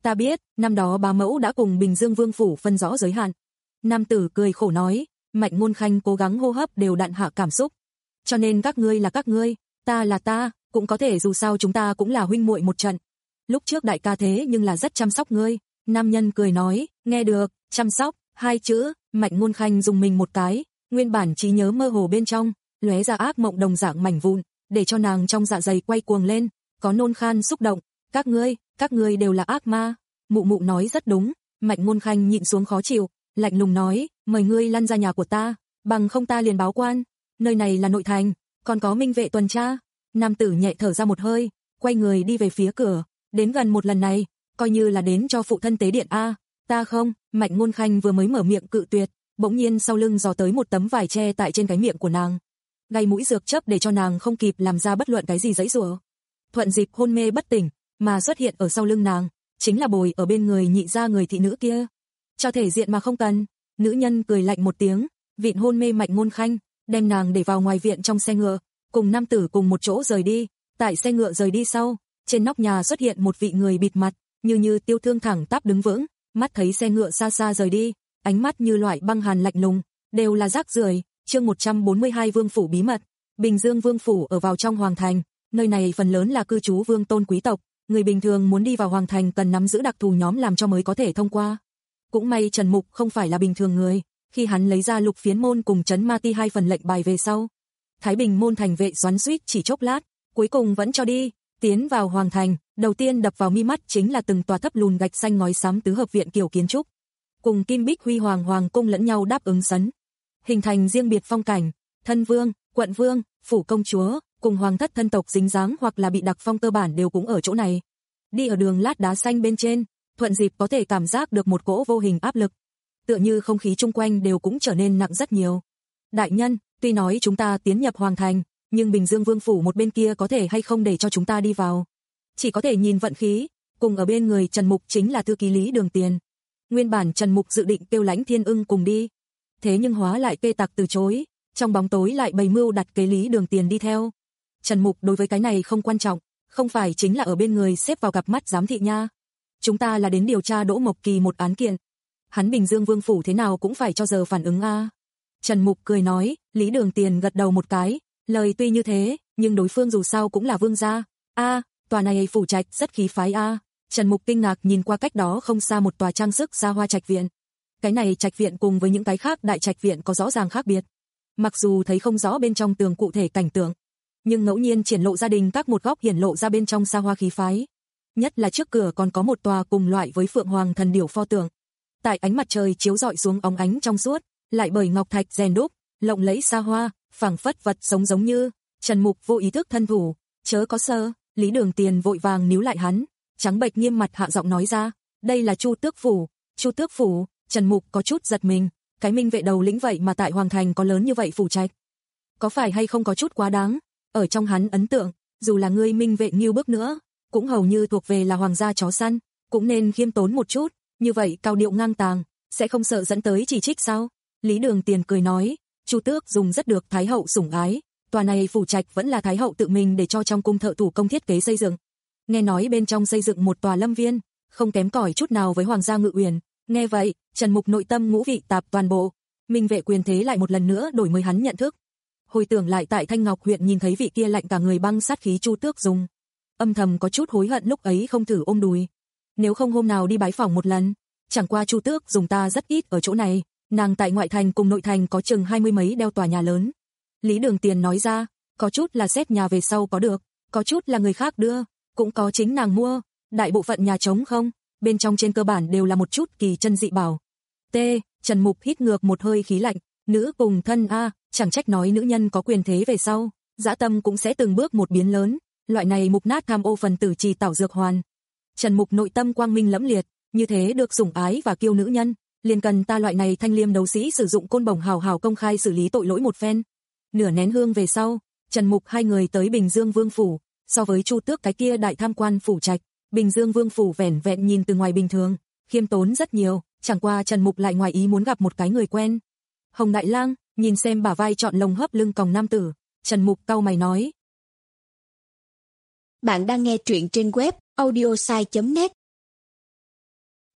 Ta biết, năm đó bá mẫu đã cùng Bình Dương Vương phủ phân rõ giới hạn. Nam tử cười khổ nói, Mạnh Ngôn Khanh cố gắng hô hấp đều đặn hạ cảm xúc. Cho nên các ngươi là các ngươi, ta là ta, cũng có thể dù sao chúng ta cũng là huynh muội một trận. Lúc trước đại ca thế nhưng là rất chăm sóc ngươi. Nam nhân cười nói, nghe được, chăm sóc, hai chữ, Mạnh Ngôn Khanh dùng mình một cái, nguyên bản trí nhớ mơ hồ bên trong, lóe ra ác mộng đồng dạng mảnh vụn, để cho nàng trong dạ dày quay cuồng lên, có nôn khan xúc động, các ngươi, các ngươi đều là ác ma. Mụ mụ nói rất đúng, Mạnh Ngôn Khanh nhịn xuống khó chịu, lạnh lùng nói, mời ngươi lăn ra nhà của ta, bằng không ta liền báo quan, nơi này là nội thành, còn có minh vệ tuần tra. Nam tử nhẹ thở ra một hơi, quay người đi về phía cửa, đến gần một lần này, coi như là đến cho phụ thân tế điện a. Ta không, Mạnh Ngôn Khanh vừa mới mở miệng cự tuyệt, bỗng nhiên sau lưng giò tới một tấm vải che tại trên cái miệng của nàng. Gây mũi dược chấp để cho nàng không kịp làm ra bất luận cái gì giãy giụa. Thuận dịp hôn mê bất tỉnh, mà xuất hiện ở sau lưng nàng, chính là bồi ở bên người nhị gia người thị nữ kia. Cho thể diện mà không cần, nữ nhân cười lạnh một tiếng, vịn hôn mê Mạnh Ngôn Khanh, đem nàng để vào ngoài viện trong xe ngựa, cùng nam tử cùng một chỗ rời đi. Tại xe ngựa rời đi sau, trên nóc nhà xuất hiện một vị người bịt mặt, như như tiêu thương thẳng tắp đứng vững, mắt thấy xe ngựa xa xa rời đi, ánh mắt như loại băng hàn lạnh lùng, đều là rác rưởi. Chương một trăm bốn mươi hai Vương phủ bí mật. Bình Dương Vương phủ ở vào trong hoàng thành, nơi này phần lớn là cư trú vương tôn quý tộc, người bình thường muốn đi vào hoàng thành cần nắm giữ đặc thù nhóm làm cho mới có thể thông qua. Cũng may Trần Mục không phải là bình thường người, khi hắn lấy ra Lục Phiến môn cùng Trấn Ma Ti hai phần lệnh bài về sau, Thái Bình môn thành vệ xoắn xuýt chỉ chốc lát, cuối cùng vẫn cho đi. Tiến vào hoàng thành, đầu tiên đập vào mi mắt chính là từng tòa thấp lùn gạch xanh ngói xám tứ hợp viện kiểu kiến trúc, cùng kim bích huy hoàng hoàng cung lẫn nhau đáp ứng sấn, hình thành riêng biệt phong cảnh. Thân vương, quận vương, phủ công chúa, cùng hoàng thất thân tộc dính dáng hoặc là bị đặc phong cơ bản đều cũng ở chỗ này. Đi ở đường lát đá xanh bên trên, thuận dịp có thể cảm giác được một cỗ vô hình áp lực, tựa như không khí chung quanh đều cũng trở nên nặng rất nhiều. Đại nhân, tuy nói chúng ta tiến nhập hoàng thành, nhưng Bình Dương Vương phủ một bên kia có thể hay không để cho chúng ta đi vào, chỉ có thể nhìn vận khí. Cùng ở bên người Trần Mục chính là thư ký Lý Đường Tiền. Nguyên bản Trần Mục dự định kêu Lãnh Thiên Ưng cùng đi, thế nhưng hóa lại Tê Tặc từ chối, trong bóng tối lại bày mưu đặt kế Lý Đường Tiền đi theo. Trần Mục đối với cái này không quan trọng, không phải chính là ở bên người xếp vào gặp mắt giám thị nha. Chúng ta là đến điều tra Đỗ Mộc Kỳ một án kiện. Hắn Bình Dương Vương phủ thế nào cũng phải cho giờ phản ứng a. Trần Mục cười nói. Lý Đường Tiền gật đầu một cái, lời tuy như thế, nhưng đối phương dù sao cũng là vương gia. A, tòa này phủ trạch rất khí phái a. Trần Mục kinh ngạc nhìn qua cách đó không xa một tòa trang sức xa hoa trạch viện. Cái này trạch viện cùng với những cái khác đại trạch viện có rõ ràng khác biệt. Mặc dù thấy không rõ bên trong tường cụ thể cảnh tượng, nhưng ngẫu nhiên triển lộ gia đình các một góc hiển lộ ra bên trong xa hoa khí phái. Nhất là trước cửa còn có một tòa cùng loại với Phượng Hoàng thần điểu pho tượng. Tại ánh mặt trời chiếu rọi xuống óng ánh trong suốt, lại bởi ngọc thạch rèn đúc, lộng lẫy xa hoa, phảng phất vật sống giống như. Trần Mục vô ý thức thân thủ, chớ có sơ. Lý Đường Tiền vội vàng níu lại hắn, trắng bệch nghiêm mặt hạ giọng nói ra, đây là Chu Tước phủ. Chu Tước phủ? Trần Mục có chút giật mình, cái minh vệ đầu lĩnh vậy mà tại hoàng thành có lớn như vậy phủ trạch, có phải hay không có chút quá đáng? Ở trong hắn ấn tượng, dù là ngươi minh vệ nghiêu bước nữa, cũng hầu như thuộc về là hoàng gia chó săn, cũng nên khiêm tốn một chút, như vậy cao điệu ngang tàng, sẽ không sợ dẫn tới chỉ trích sao? Lý Đường Tiền cười nói, Chu Tước dùng rất được Thái hậu sủng ái, tòa này phủ trạch vẫn là Thái hậu tự mình để cho trong cung thợ thủ công thiết kế xây dựng. Nghe nói bên trong xây dựng một tòa lâm viên, không kém cỏi chút nào với hoàng gia Ngự Uyển. Nghe vậy, Trần Mục nội tâm ngũ vị tạp toàn bộ, minh vệ quyền thế lại một lần nữa đổi mới hắn nhận thức. Hồi tưởng lại tại Thanh Ngọc huyện nhìn thấy vị kia lạnh cả người băng sát khí Chu Tước dùng, âm thầm có chút hối hận lúc ấy không thử ôm đùi. Nếu không hôm nào đi bái phỏng một lần, chẳng qua Chu Tước dùng ta rất ít ở chỗ này, nàng tại ngoại thành cùng nội thành có chừng hai mươi mấy đeo tòa nhà lớn. Lý Đường Tiền nói ra, có chút là xếp nhà về sau có được, có chút là người khác đưa, cũng có chính nàng mua, đại bộ phận nhà trống không, bên trong trên cơ bản đều là một chút kỳ chân dị bảo. T, Trần Mục hít ngược một hơi khí lạnh, nữ cùng thân a, chẳng trách nói nữ nhân có quyền thế về sau, dã tâm cũng sẽ từng bước một biến lớn, loại này mục nát tham ô phần tử trì tảo dược hoàn. Trần Mục nội tâm quang minh lẫm liệt, như thế được sủng ái và kiêu nữ nhân, liền cần ta loại này thanh liêm đấu sĩ sử dụng côn bổng hào hào công khai xử lý tội lỗi một phen. Nửa nén hương về sau, Trần Mục hai người tới Bình Dương Vương phủ, so với Chu Tước cái kia đại tham quan phủ trạch, Bình Dương Vương phủ vẻn vẹn nhìn từ ngoài bình thường, khiêm tốn rất nhiều, chẳng qua Trần Mục lại ngoài ý muốn gặp một cái người quen. Hồng Đại Lang, nhìn xem bả vai trọn lồng hấp lưng còng nam tử, Trần Mục cau mày nói. Bạn đang nghe truyện trên web audiosai chấm net.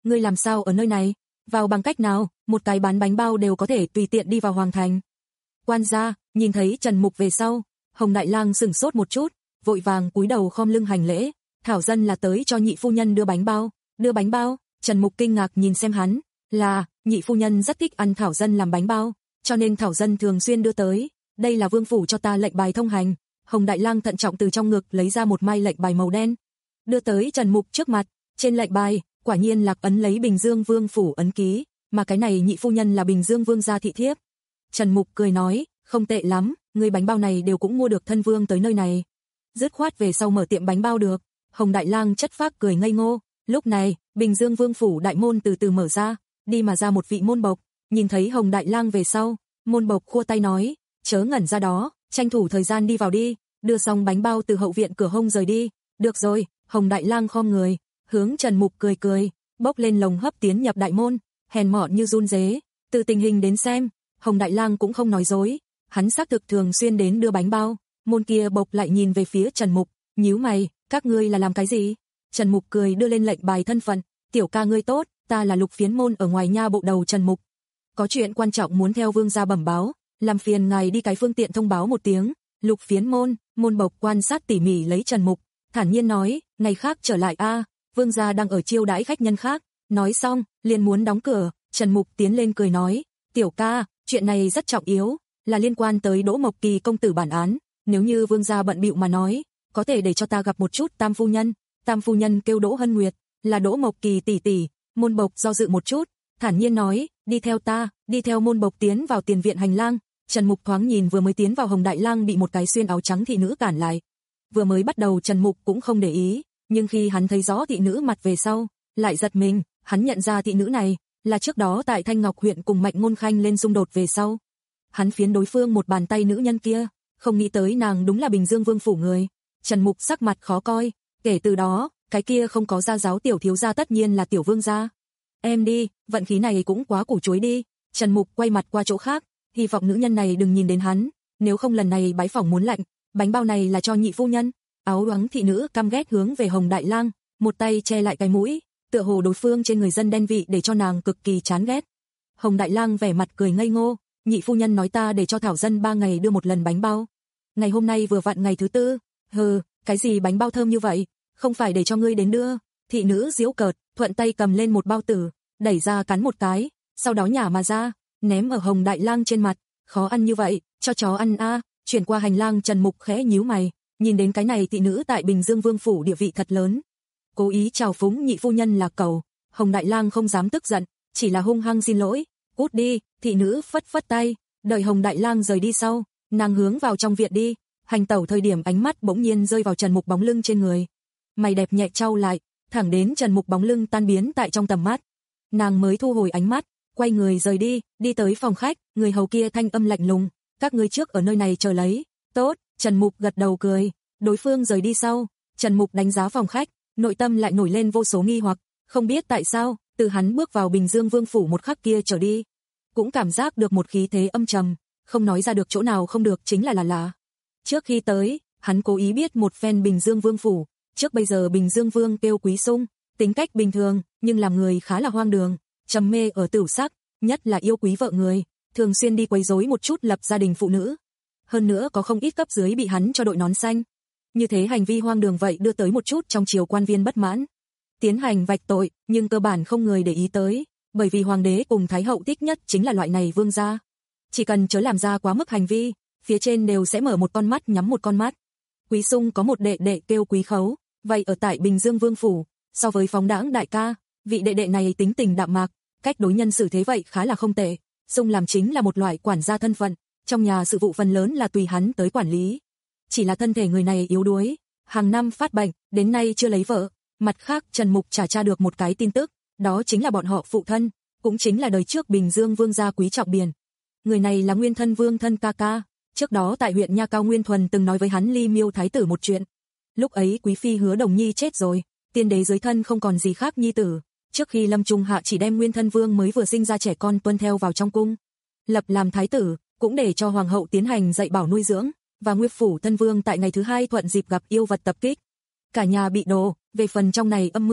ngươi làm sao ở nơi này? Vào bằng cách nào? Một cái bán bánh bao đều có thể tùy tiện đi vào hoàng thành. Quan gia, nhìn thấy Trần Mục về sau, Hồng Đại Lang sững sốt một chút, vội vàng cúi đầu khom lưng hành lễ, thảo dân là tới cho nhị phu nhân đưa bánh bao. Đưa bánh bao? Trần Mục kinh ngạc nhìn xem hắn, là, nhị phu nhân rất thích ăn thảo dân làm bánh bao, cho nên thảo dân thường xuyên đưa tới, đây là vương phủ cho ta lệnh bài thông hành. Hồng Đại Lang thận trọng từ trong ngực lấy ra một mai lệnh bài màu đen, đưa tới Trần Mục trước mặt, trên lệnh bài, quả nhiên lạc ấn lấy Bình Dương Vương phủ ấn ký, mà cái này nhị phu nhân là Bình Dương Vương gia thị thiếp. Trần Mục cười nói, không tệ lắm, người bánh bao này đều cũng mua được thân vương tới nơi này. Dứt khoát về sau mở tiệm bánh bao được. Hồng Đại Lang chất phác cười ngây ngô, lúc này, Bình Dương Vương phủ đại môn từ từ mở ra, đi mà ra một vị môn bộc, nhìn thấy Hồng Đại Lang về sau, môn bộc khua tay nói, chớ ngẩn ra đó, tranh thủ thời gian đi vào đi, đưa xong bánh bao từ hậu viện cửa hông rời đi. Được rồi, Hồng Đại Lang khom người, hướng Trần Mục cười cười, bốc lên lồng hấp tiến nhập đại môn, hèn mọn như run rế. Từ tình hình đến xem, Hồng Đại Lang cũng không nói dối, hắn xác thực thường xuyên đến đưa bánh bao. Môn kia bộc lại nhìn về phía Trần Mục, nhíu mày, các ngươi là làm cái gì? Trần Mục cười đưa lên lệnh bài thân phận, tiểu ca ngươi tốt, ta là Lục Phiến Môn ở ngoài nha bộ đầu Trần Mục. Có chuyện quan trọng muốn theo vương gia bẩm báo, làm phiền ngài đi cái phương tiện thông báo một tiếng. Lục Phiến Môn, môn bộc quan sát tỉ mỉ lấy Trần Mục, thản nhiên nói, ngày khác trở lại a, vương gia đang ở chiêu đãi khách nhân khác. Nói xong, liền muốn đóng cửa, Trần Mục tiến lên cười nói, tiểu ca, chuyện này rất trọng yếu, là liên quan tới Đỗ Mộc Kỳ công tử bản án, nếu như vương gia bận bịu mà nói, có thể để cho ta gặp một chút tam phu nhân. Tam phu nhân kêu Đỗ Hân Nguyệt, là Đỗ Mộc Kỳ tỷ tỷ. Môn bộc do dự một chút, thản nhiên nói, đi theo ta. Đi theo môn bộc tiến vào tiền viện hành lang. Trần Mục thoáng nhìn vừa mới tiến vào Hồng Đại Lang bị một cái xuyên áo trắng thị nữ cản lại. Vừa mới bắt đầu Trần Mục cũng không để ý, nhưng khi hắn thấy rõ thị nữ mặt về sau, lại giật mình, hắn nhận ra thị nữ này là trước đó tại Thanh Ngọc huyện cùng Mạnh Ngôn Khanh lên xung đột về sau, hắn phiến đối phương một bàn tay nữ nhân kia, không nghĩ tới nàng đúng là Bình Dương Vương phủ người. Trần Mục sắc mặt khó coi, kể từ đó, cái kia không có gia giáo tiểu thiếu gia tất nhiên là tiểu vương gia. Em đi, vận khí này cũng quá củ chuối đi. Trần Mục quay mặt qua chỗ khác, hy vọng nữ nhân này đừng nhìn đến hắn, nếu không lần này bái phỏng muốn lạnh. Bánh bao này là cho nhị phu nhân. Áo đoáng thị nữ căm ghét hướng về Hồng Đại Lang, một tay che lại cái mũi, tựa hồ đối phương trên người dân đen vị để cho nàng cực kỳ chán ghét. Hồng Đại Lang vẻ mặt cười ngây ngô, nhị phu nhân nói ta để cho thảo dân ba ngày đưa một lần bánh bao. Ngày hôm nay vừa vặn ngày thứ tư. Hừ, cái gì bánh bao thơm như vậy, không phải để cho ngươi đến đưa. Thị nữ giễu cợt, thuận tay cầm lên một bao tử, đẩy ra cắn một cái, sau đó nhả mà ra, ném ở Hồng Đại Lang trên mặt. Khó ăn như vậy, cho chó ăn a. À. Chuyển qua hành lang, Trần Mục khẽ nhíu mày, nhìn đến cái này thị nữ tại Bình Dương Vương phủ địa vị thật lớn, cố ý chào phúng nhị phu nhân là cẩu. Hồng Đại Lang không dám tức giận, chỉ là hung hăng xin lỗi, cút đi. Thị nữ phất phất tay, đợi Hồng Đại Lang rời đi sau, nàng hướng vào trong viện đi. Hành tẩu thời điểm ánh mắt bỗng nhiên rơi vào Trần Mục bóng lưng trên người, mày đẹp nhẹ chau lại, thẳng đến Trần Mục bóng lưng tan biến tại trong tầm mắt, nàng mới thu hồi ánh mắt, quay người rời đi. Đi tới phòng khách, người hầu kia thanh âm lạnh lùng, các ngươi trước ở nơi này chờ lấy. Tốt. Trần Mục gật đầu cười. Đối phương rời đi sau, Trần Mục đánh giá phòng khách, nội tâm lại nổi lên vô số nghi hoặc, không biết tại sao, từ hắn bước vào Bình Dương Vương phủ một khắc kia trở đi, cũng cảm giác được một khí thế âm trầm, không nói ra được chỗ nào không được, chính là là lạ. Trước khi tới, hắn cố ý biết một phen Bình Dương Vương phủ, trước bây giờ Bình Dương Vương kêu Quý Sung, tính cách bình thường, nhưng làm người khá là hoang đường, trầm mê ở tửu sắc, nhất là yêu quý vợ người, thường xuyên đi quấy rối một chút lập gia đình phụ nữ. Hơn nữa có không ít cấp dưới bị hắn cho đội nón xanh. Như thế hành vi hoang đường vậy đưa tới một chút trong triều quan viên bất mãn, tiến hành vạch tội, nhưng cơ bản không người để ý tới, bởi vì hoàng đế cùng thái hậu thích nhất chính là loại này vương gia. Chỉ cần chớ làm ra quá mức hành vi, phía trên đều sẽ mở một con mắt nhắm một con mắt. Quý Sung có một đệ đệ kêu Quý Khấu, vậy ở tại Bình Dương Vương phủ, so với phóng đãng đại ca, vị đệ đệ này tính tình đạm mạc, cách đối nhân xử thế vậy khá là không tệ. Sung làm chính là một loại quản gia thân phận, trong nhà sự vụ phần lớn là tùy hắn tới quản lý. Chỉ là thân thể người này yếu đuối, hàng năm phát bệnh, đến nay chưa lấy vợ. Mặt khác, Trần Mục trả tra được một cái tin tức, đó chính là bọn họ phụ thân, cũng chính là đời trước Bình Dương Vương gia Quý Trọng Biển. Người này là nguyên thân Vương thân ca ca, trước đó tại huyện Nha Cao Nguyên Thuần từng nói với hắn Ly Miêu thái tử một chuyện. Lúc ấy quý phi Hứa Đồng Nhi chết rồi, tiên đế dưới thân không còn gì khác nhi tử, trước khi lâm trung hạ chỉ đem nguyên thân vương mới vừa sinh ra trẻ con tuân theo vào trong cung, lập làm thái tử, cũng để cho hoàng hậu tiến hành dạy bảo nuôi dưỡng, và Nguyệt phủ thân vương tại ngày thứ hai thuận dịp gặp yêu vật tập kích, cả nhà bị đồ. Về phần trong này âm mưu,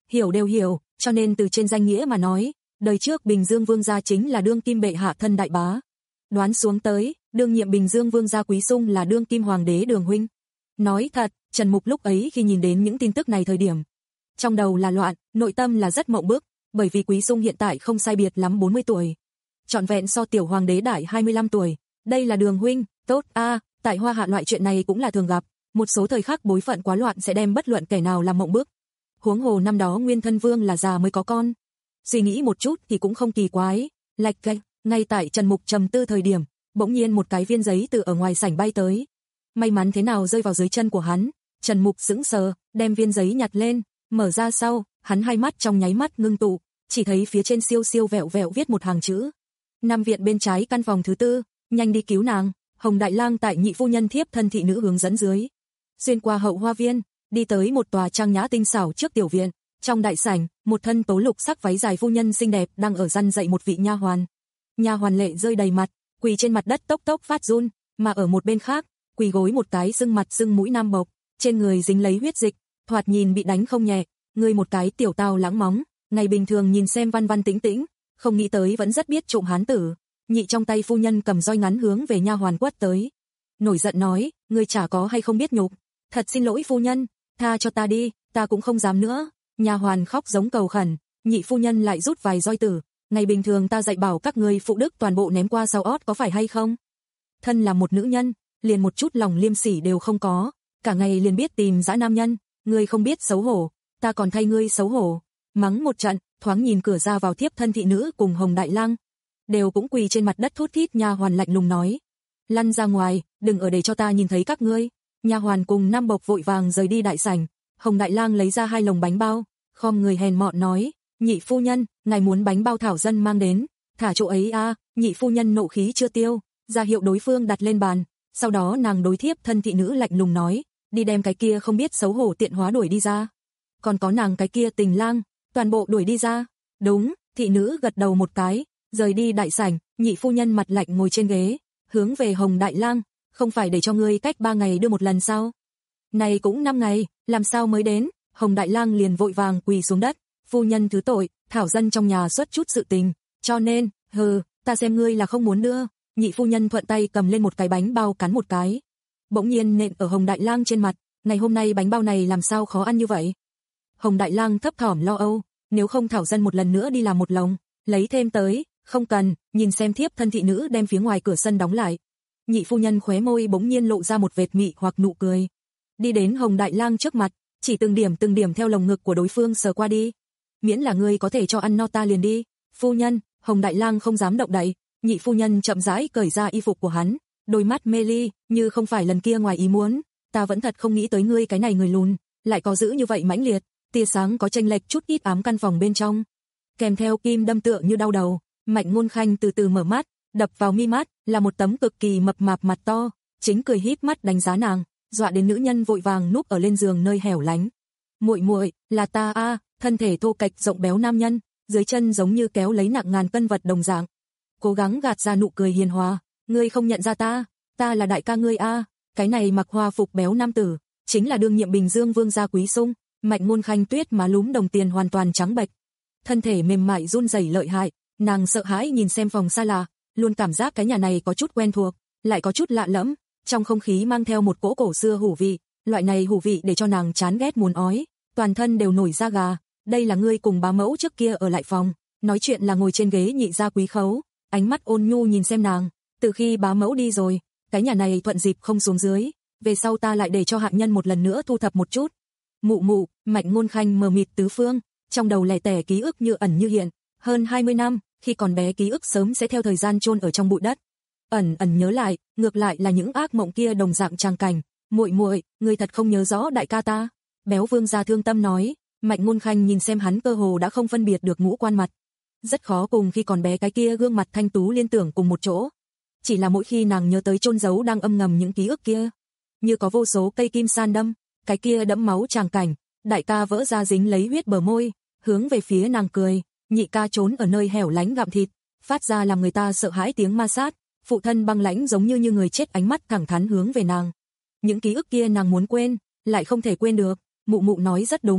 hiểu đều hiểu, cho nên từ trên danh nghĩa mà nói, đời trước Bình Dương Vương gia chính là đương kim bệ hạ thân đại bá. Đoán xuống tới, đương nhiệm Bình Dương Vương gia Quý Sung là đương kim hoàng đế Đường huynh. Nói thật, Trần Mục lúc ấy khi nhìn đến những tin tức này thời điểm, trong đầu là loạn, nội tâm là rất mộng bức, bởi vì Quý Sung hiện tại không sai biệt lắm bốn mươi tuổi. Trọn vẹn so tiểu hoàng đế đại hai mươi lăm tuổi, đây là Đường huynh, tốt a, à, tại Hoa Hạ loại chuyện này cũng là thường gặp, một số thời khắc bối phận quá loạn sẽ đem bất luận kẻ nào làm mộng bức. Huống hồ năm đó Nguyên Thân Vương là già mới có con. Suy nghĩ một chút thì cũng không kỳ quái, lạch cạch, ngay tại Trần Mục trầm tư thời điểm, bỗng nhiên một cái viên giấy từ ở ngoài sảnh bay tới. May mắn thế nào rơi vào dưới chân của hắn, Trần Mục sững sờ, đem viên giấy nhặt lên, mở ra sau, hắn hai mắt trong nháy mắt ngưng tụ, chỉ thấy phía trên siêu siêu vẹo vẹo viết một hàng chữ. Nam viện bên trái căn phòng thứ tư, nhanh đi cứu nàng. Hồng Đại Lang tại nhị phu nhân thiếp thân thị nữ hướng dẫn dưới, xuyên qua hậu hoa viên, đi tới một tòa trang nhã tinh xảo trước tiểu viện. Trong đại sảnh, một thân tố lục sắc váy dài phu nhân xinh đẹp đang ở răn dạy một vị nha hoàn. Nha hoàn lệ rơi đầy mặt, quỳ trên mặt đất tốc tốc phát run, mà ở một bên khác, quỳ gối một cái sưng mặt sưng mũi nam bộc, trên người dính lấy huyết dịch, thoạt nhìn bị đánh không nhẹ, người một cái tiểu tao lãng móng, ngày bình thường nhìn xem văn văn tĩnh tĩnh, không nghĩ tới vẫn rất biết trộm hán tử. Nhị trong tay phu nhân cầm roi ngắn hướng về nha hoàn quất tới. Nổi giận nói, ngươi chả có hay không biết nhục, thật xin lỗi phu nhân, tha cho ta đi, ta cũng không dám nữa. Nha hoàn khóc giống cầu khẩn, nhị phu nhân lại rút vài roi tử, ngày bình thường ta dạy bảo các ngươi phụ đức toàn bộ ném qua sau ót có phải hay không? Thân là một nữ nhân, liền một chút lòng liêm sỉ đều không có, cả ngày liền biết tìm dã nam nhân, ngươi không biết xấu hổ, ta còn thay ngươi xấu hổ. Mắng một trận, thoáng nhìn cửa ra vào thiếp thân thị nữ cùng Hồng Đại Lang, đều cũng quỳ trên mặt đất thút thít. Nha hoàn lạnh lùng nói, lăn ra ngoài, đừng ở đây cho ta nhìn thấy các ngươi. Nha hoàn cùng nam bộc vội vàng rời đi đại sảnh. Hồng Đại Lang lấy ra hai lồng bánh bao, khom người hèn mọn nói, nhị phu nhân, ngài muốn bánh bao thảo dân mang đến, thả chỗ ấy a. À. Nhị phu nhân nộ khí chưa tiêu, ra hiệu đối phương đặt lên bàn, sau đó nàng đối thiếp thân thị nữ lạnh lùng nói, đi đem cái kia không biết xấu hổ tiện hóa đuổi đi ra, còn có nàng cái kia tình lang, toàn bộ đuổi đi ra. Đúng, thị nữ gật đầu một cái, rời đi đại sảnh. Nhị phu nhân mặt lạnh ngồi trên ghế, hướng về Hồng Đại Lang, không phải để cho ngươi cách ba ngày đưa một lần sao? Này cũng năm ngày, làm sao mới đến? Hồng Đại Lang liền vội vàng quỳ xuống đất, phu nhân thứ tội, thảo dân trong nhà xuất chút sự tình, cho nên, hừ, ta xem ngươi là không muốn đưa. Nhị phu nhân thuận tay cầm lên một cái bánh bao cắn một cái, bỗng nhiên nện ở Hồng Đại Lang trên mặt, ngày hôm nay bánh bao này làm sao khó ăn như vậy? Hồng Đại Lang thấp thỏm lo âu, nếu không thảo dân một lần nữa đi làm một lồng, lấy thêm tới. Không cần. Nhìn xem thiếp thân thị nữ đem phía ngoài cửa sân đóng lại, nhị phu nhân khóe môi bỗng nhiên lộ ra một vệt mị hoặc nụ cười, đi đến Hồng Đại Lang trước mặt, chỉ từng điểm từng điểm theo lồng ngực của đối phương sờ qua đi. Miễn là ngươi có thể cho ăn no ta liền đi. Phu nhân. Hồng Đại Lang không dám động đậy. Nhị phu nhân chậm rãi cởi ra y phục của hắn, đôi mắt mê ly, như không phải lần kia ngoài ý muốn, ta vẫn thật không nghĩ tới ngươi cái này người lùn, lại có dữ như vậy mãnh liệt. Tia sáng có chênh lệch chút ít ám căn phòng bên trong, kèm theo kim đâm tựa như đau đầu. Mạnh Ngôn Khanh từ từ mở mắt, đập vào mi mắt là một tấm cực kỳ mập mạp mặt to, chính cười híp mắt đánh giá nàng, dọa đến nữ nhân vội vàng núp ở lên giường nơi hẻo lánh. Muội muội, là ta a. À, thân thể thô kệch rộng béo nam nhân, dưới chân giống như kéo lấy nặng ngàn cân vật đồng dạng, cố gắng gạt ra nụ cười hiền hòa, ngươi không nhận ra ta, ta là đại ca ngươi a. À. Cái này mặc hoa phục béo nam tử, chính là đương nhiệm Bình Dương Vương gia Quý Sung. Mạnh Ngôn Khanh tuyết má lúm đồng tiền hoàn toàn trắng bệch, thân thể mềm mại run rẩy lợi hại. Nàng sợ hãi nhìn xem phòng xa lạ, luôn cảm giác cái nhà này có chút quen thuộc, lại có chút lạ lẫm, trong không khí mang theo một cỗ cổ xưa hủ vị, loại này hủ vị để cho nàng chán ghét muốn ói, toàn thân đều nổi da gà. Đây là ngươi cùng bá mẫu trước kia ở lại phòng, nói chuyện là ngồi trên ghế nhị gia Quý Khấu, ánh mắt ôn nhu nhìn xem nàng, từ khi bá mẫu đi rồi, cái nhà này thuận dịp không xuống dưới, về sau ta lại để cho hạ nhân một lần nữa thu thập một chút. Mụ mụ. Mạnh Ngôn Khanh mờ mịt tứ phương, trong đầu lẻ tẻ ký ức như ẩn như hiện, hơn hai mươi năm, khi còn bé ký ức sớm sẽ theo thời gian chôn ở trong bụi đất. Ẩn ẩn nhớ lại, ngược lại là những ác mộng kia đồng dạng tràng cảnh. Muội muội, ngươi thật không nhớ rõ đại ca ta? Béo Vương gia thương tâm nói. Mạnh Ngôn Khanh nhìn xem hắn cơ hồ đã không phân biệt được ngũ quan mặt, rất khó cùng khi còn bé cái kia gương mặt thanh tú liên tưởng cùng một chỗ. Chỉ là mỗi khi nàng nhớ tới chôn giấu đang âm ngầm những ký ức kia, như có vô số cây kim san đâm, cái kia đẫm máu tràng cảnh, đại ca vỡ ra dính lấy huyết bờ môi, hướng về phía nàng cười, nhị ca trốn ở nơi hẻo lánh gặm thịt, phát ra làm người ta sợ hãi tiếng ma sát, phụ thân băng lãnh giống như như người chết ánh mắt thẳng thắn hướng về nàng. Những ký ức kia nàng muốn quên, lại không thể quên được. Mụ mụ nói rất đúng,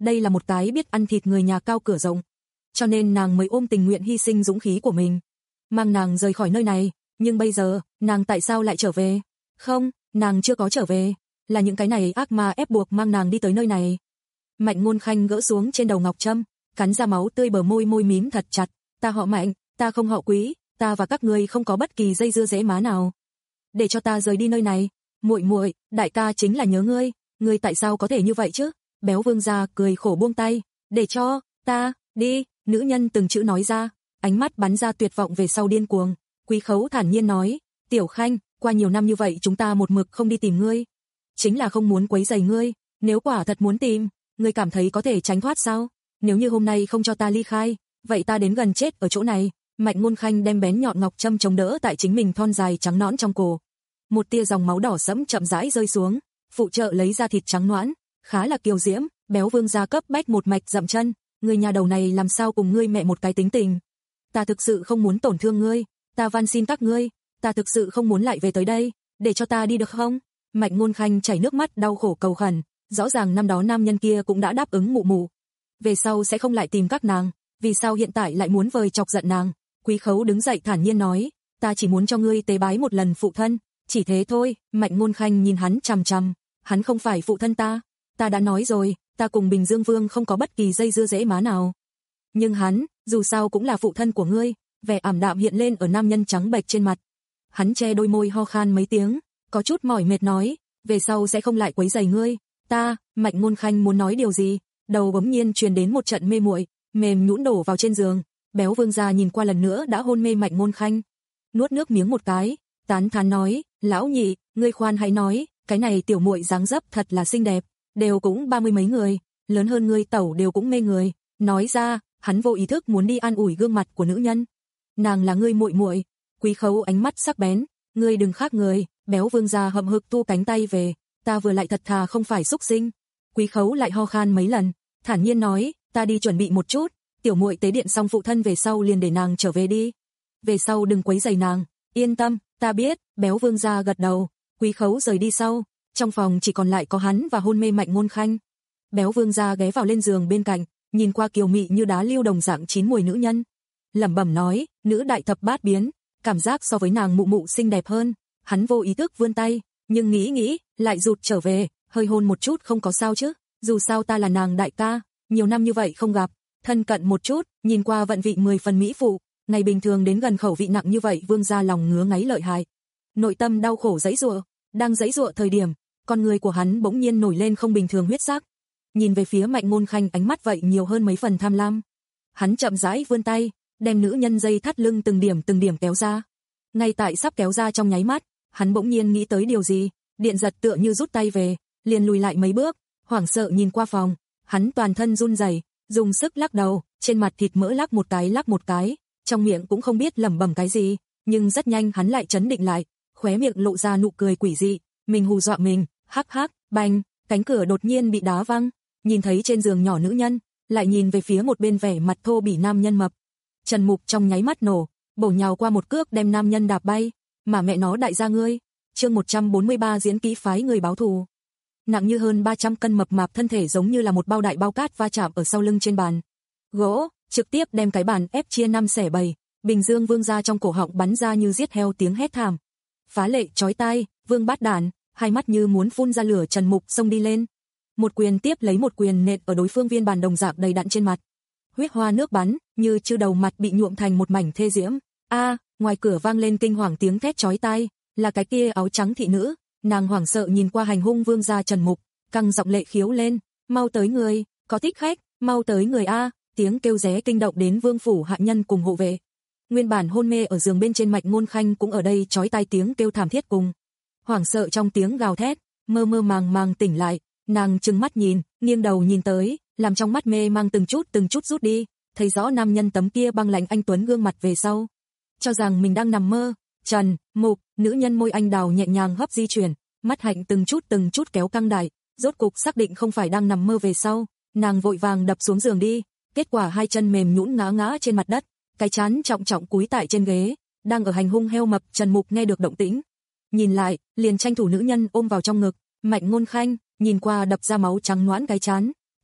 đây là một cái biết ăn thịt người nhà cao cửa rộng. Cho nên nàng mới ôm tình nguyện hy sinh dũng khí của mình, mang nàng rời khỏi nơi này, nhưng bây giờ, nàng tại sao lại trở về? Không, nàng chưa có trở về, là những cái này ác ma ép buộc mang nàng đi tới nơi này. Mạnh Ngôn Khanh gỡ xuống trên đầu ngọc trâm, cắn ra máu tươi bờ môi môi mím thật chặt, ta họ Mạnh, ta không họ Quý, ta và các ngươi không có bất kỳ dây dưa rễ má nào. Để cho ta rời đi nơi này. Muội muội, đại ca chính là nhớ ngươi, ngươi tại sao có thể như vậy chứ? Béo Vương gia cười khổ buông tay, để cho ta đi, nữ nhân từng chữ nói ra, ánh mắt bắn ra tuyệt vọng về sau điên cuồng. Quý Khấu thản nhiên nói, Tiểu Khanh, qua nhiều năm như vậy chúng ta một mực không đi tìm ngươi, chính là không muốn quấy rầy ngươi, nếu quả thật muốn tìm, ngươi cảm thấy có thể tránh thoát sao? Nếu như hôm nay không cho ta ly khai, vậy ta đến gần chết ở chỗ này. Mạnh Ngôn Khanh đem bén nhọn ngọc châm chống đỡ tại chính mình thon dài trắng nõn trong cổ. Một tia dòng máu đỏ sẫm chậm rãi rơi xuống, phụ trợ lấy ra thịt trắng nõn, khá là kiều diễm. Béo Vương gia cấp bách một mạch dậm chân, người nhà đầu này làm sao cùng ngươi mẹ một cái tính tình? Ta thực sự không muốn tổn thương ngươi, ta van xin các ngươi, ta thực sự không muốn lại về tới đây, để cho ta đi được không? Mạnh Ngôn Khanh chảy nước mắt đau khổ cầu khẩn, rõ ràng năm đó nam nhân kia cũng đã đáp ứng mụ mụ, về sau sẽ không lại tìm các nàng, vì sao hiện tại lại muốn vời chọc giận nàng? Quý Khấu đứng dậy thản nhiên nói, ta chỉ muốn cho ngươi tế bái một lần phụ thân, chỉ thế thôi. Mạnh Ngôn Khanh nhìn hắn chằm chằm, hắn không phải phụ thân ta, ta đã nói rồi, ta cùng Bình Dương Vương không có bất kỳ dây dưa rễ má nào. Nhưng hắn, dù sao cũng là phụ thân của ngươi. Vẻ ảm đạm hiện lên ở nam nhân trắng bệch trên mặt. Hắn che đôi môi ho khan mấy tiếng, có chút mỏi mệt nói, về sau sẽ không lại quấy rầy ngươi. Ta, Mạnh Ngôn Khanh muốn nói điều gì, đầu bỗng nhiên truyền đến một trận mê muội, mềm nhũn đổ vào trên giường. Béo Vương gia nhìn qua lần nữa đã hôn mê Mạnh Ngôn Khanh, nuốt nước miếng một cái, tán thán nói, lão nhị, ngươi khoan hãy nói, cái này tiểu muội dáng dấp thật là xinh đẹp, đều cũng ba mươi mấy người, lớn hơn ngươi tẩu đều cũng mê người. Nói ra, hắn vô ý thức muốn đi an ủi gương mặt của nữ nhân. Nàng là ngươi muội muội. Quý Khấu ánh mắt sắc bén, ngươi đừng khác người. Béo Vương gia hậm hực thu cánh tay về, ta vừa lại thật thà không phải xúc sinh. Quý Khấu lại ho khan mấy lần, thản nhiên nói, ta đi chuẩn bị một chút, tiểu muội tế điện xong phụ thân về sau liền để nàng trở về đi, về sau đừng quấy rầy nàng. Yên tâm, ta biết. Béo Vương gia gật đầu. Quý Khấu rời đi sau, trong phòng chỉ còn lại có hắn và hôn mê Mạnh Ngôn Khanh. Béo Vương gia ghé vào lên giường bên cạnh, nhìn qua kiều mị như đá lưu đồng dạng chín mùi nữ nhân, lẩm bẩm nói, nữ đại thập bát biến, cảm giác so với nàng mụ mụ xinh đẹp hơn. Hắn vô ý thức vươn tay, nhưng nghĩ nghĩ, lại rụt trở về, hơi hôn một chút không có sao chứ, dù sao ta là nàng đại ca, nhiều năm như vậy không gặp, thân cận một chút, nhìn qua vận vị mười phần mỹ phụ, ngày bình thường đến gần khẩu vị nặng như vậy. Vương gia lòng ngứa ngáy lợi hại, nội tâm đau khổ giãy giụa, đang giãy giụa thời điểm, con người của hắn bỗng nhiên nổi lên không bình thường huyết sắc. Nhìn về phía Mạnh Ngôn Khanh ánh mắt vậy nhiều hơn mấy phần tham lam. Hắn chậm rãi vươn tay, đem nữ nhân dây thắt lưng từng điểm từng điểm kéo ra. Ngay tại sắp kéo ra trong nháy mắt, hắn bỗng nhiên nghĩ tới điều gì, điện giật tựa như rút tay về, liền lùi lại mấy bước, hoảng sợ nhìn qua phòng, hắn toàn thân run rẩy, dùng sức lắc đầu, trên mặt thịt mỡ lắc một cái lắc một cái, trong miệng cũng không biết lẩm bẩm cái gì, nhưng rất nhanh hắn lại trấn định lại, khóe miệng lộ ra nụ cười quỷ dị, mình hù dọa mình, hắc hắc. Bành, cánh cửa đột nhiên bị đá văng, nhìn thấy trên giường nhỏ nữ nhân, lại nhìn về phía một bên vẻ mặt thô bỉ nam nhân mập. Trần Mục trong nháy mắt nổ, bổ nhào qua một cước đem nam nhân đạp bay, mà mẹ nó đại gia ngươi. Chương một trăm bốn mươi ba diễn kỹ phái người báo thù. Nặng như hơn ba trăm cân mập mạp thân thể giống như là một bao đại bao cát va chạm ở sau lưng trên bàn gỗ, trực tiếp đem cái bàn ép chia năm xẻ bảy. Bình Dương Vương gia trong cổ họng bắn ra như giết heo tiếng hét thảm, phá lệ chói tai. Vương bát đản, hai mắt như muốn phun ra lửa. Trần Mục xông đi lên, một quyền tiếp lấy một quyền nện ở đối phương viên bàn đồng dạng đầy đặn trên mặt, huyết hoa nước bắn, như chư đầu mặt bị nhuộm thành một mảnh thê diễm. A, à, ngoài cửa vang lên kinh hoàng tiếng thét chói tai, là cái kia áo trắng thị nữ, nàng hoảng sợ nhìn qua hành hung vương gia Trần Mục, căng giọng lệ khiếu lên, mau tới người, có thích khách, mau tới người a. Tiếng kêu ré kinh động đến vương phủ hạ nhân cùng hộ vệ. Nguyên bản hôn mê ở giường bên trên Mạnh Ngôn Khanh cũng ở đây chói tai tiếng kêu thảm thiết cùng hoảng sợ trong tiếng gào thét, mơ mơ màng màng tỉnh lại, nàng trừng mắt nhìn, nghiêng đầu nhìn tới, làm trong mắt mê mang từng chút từng chút rút đi, thấy rõ nam nhân tấm kia băng lãnh anh tuấn gương mặt về sau, cho rằng mình đang nằm mơ. Trần Mục, nữ nhân môi anh đào nhẹ nhàng hấp di chuyển, mắt hạnh từng chút từng chút kéo căng đại, rốt cục xác định không phải đang nằm mơ về sau, nàng vội vàng đập xuống giường đi, kết quả hai chân mềm nhũn ngã ngã trên mặt đất, cái trán trọng trọng cúi tại trên ghế, đang ở hành hung heo mập. Trần Mục nghe được động tĩnh, nhìn lại, liền tranh thủ nữ nhân ôm vào trong ngực. Mạnh Ngôn Khanh nhìn qua đập ra máu trắng loãng cái trán,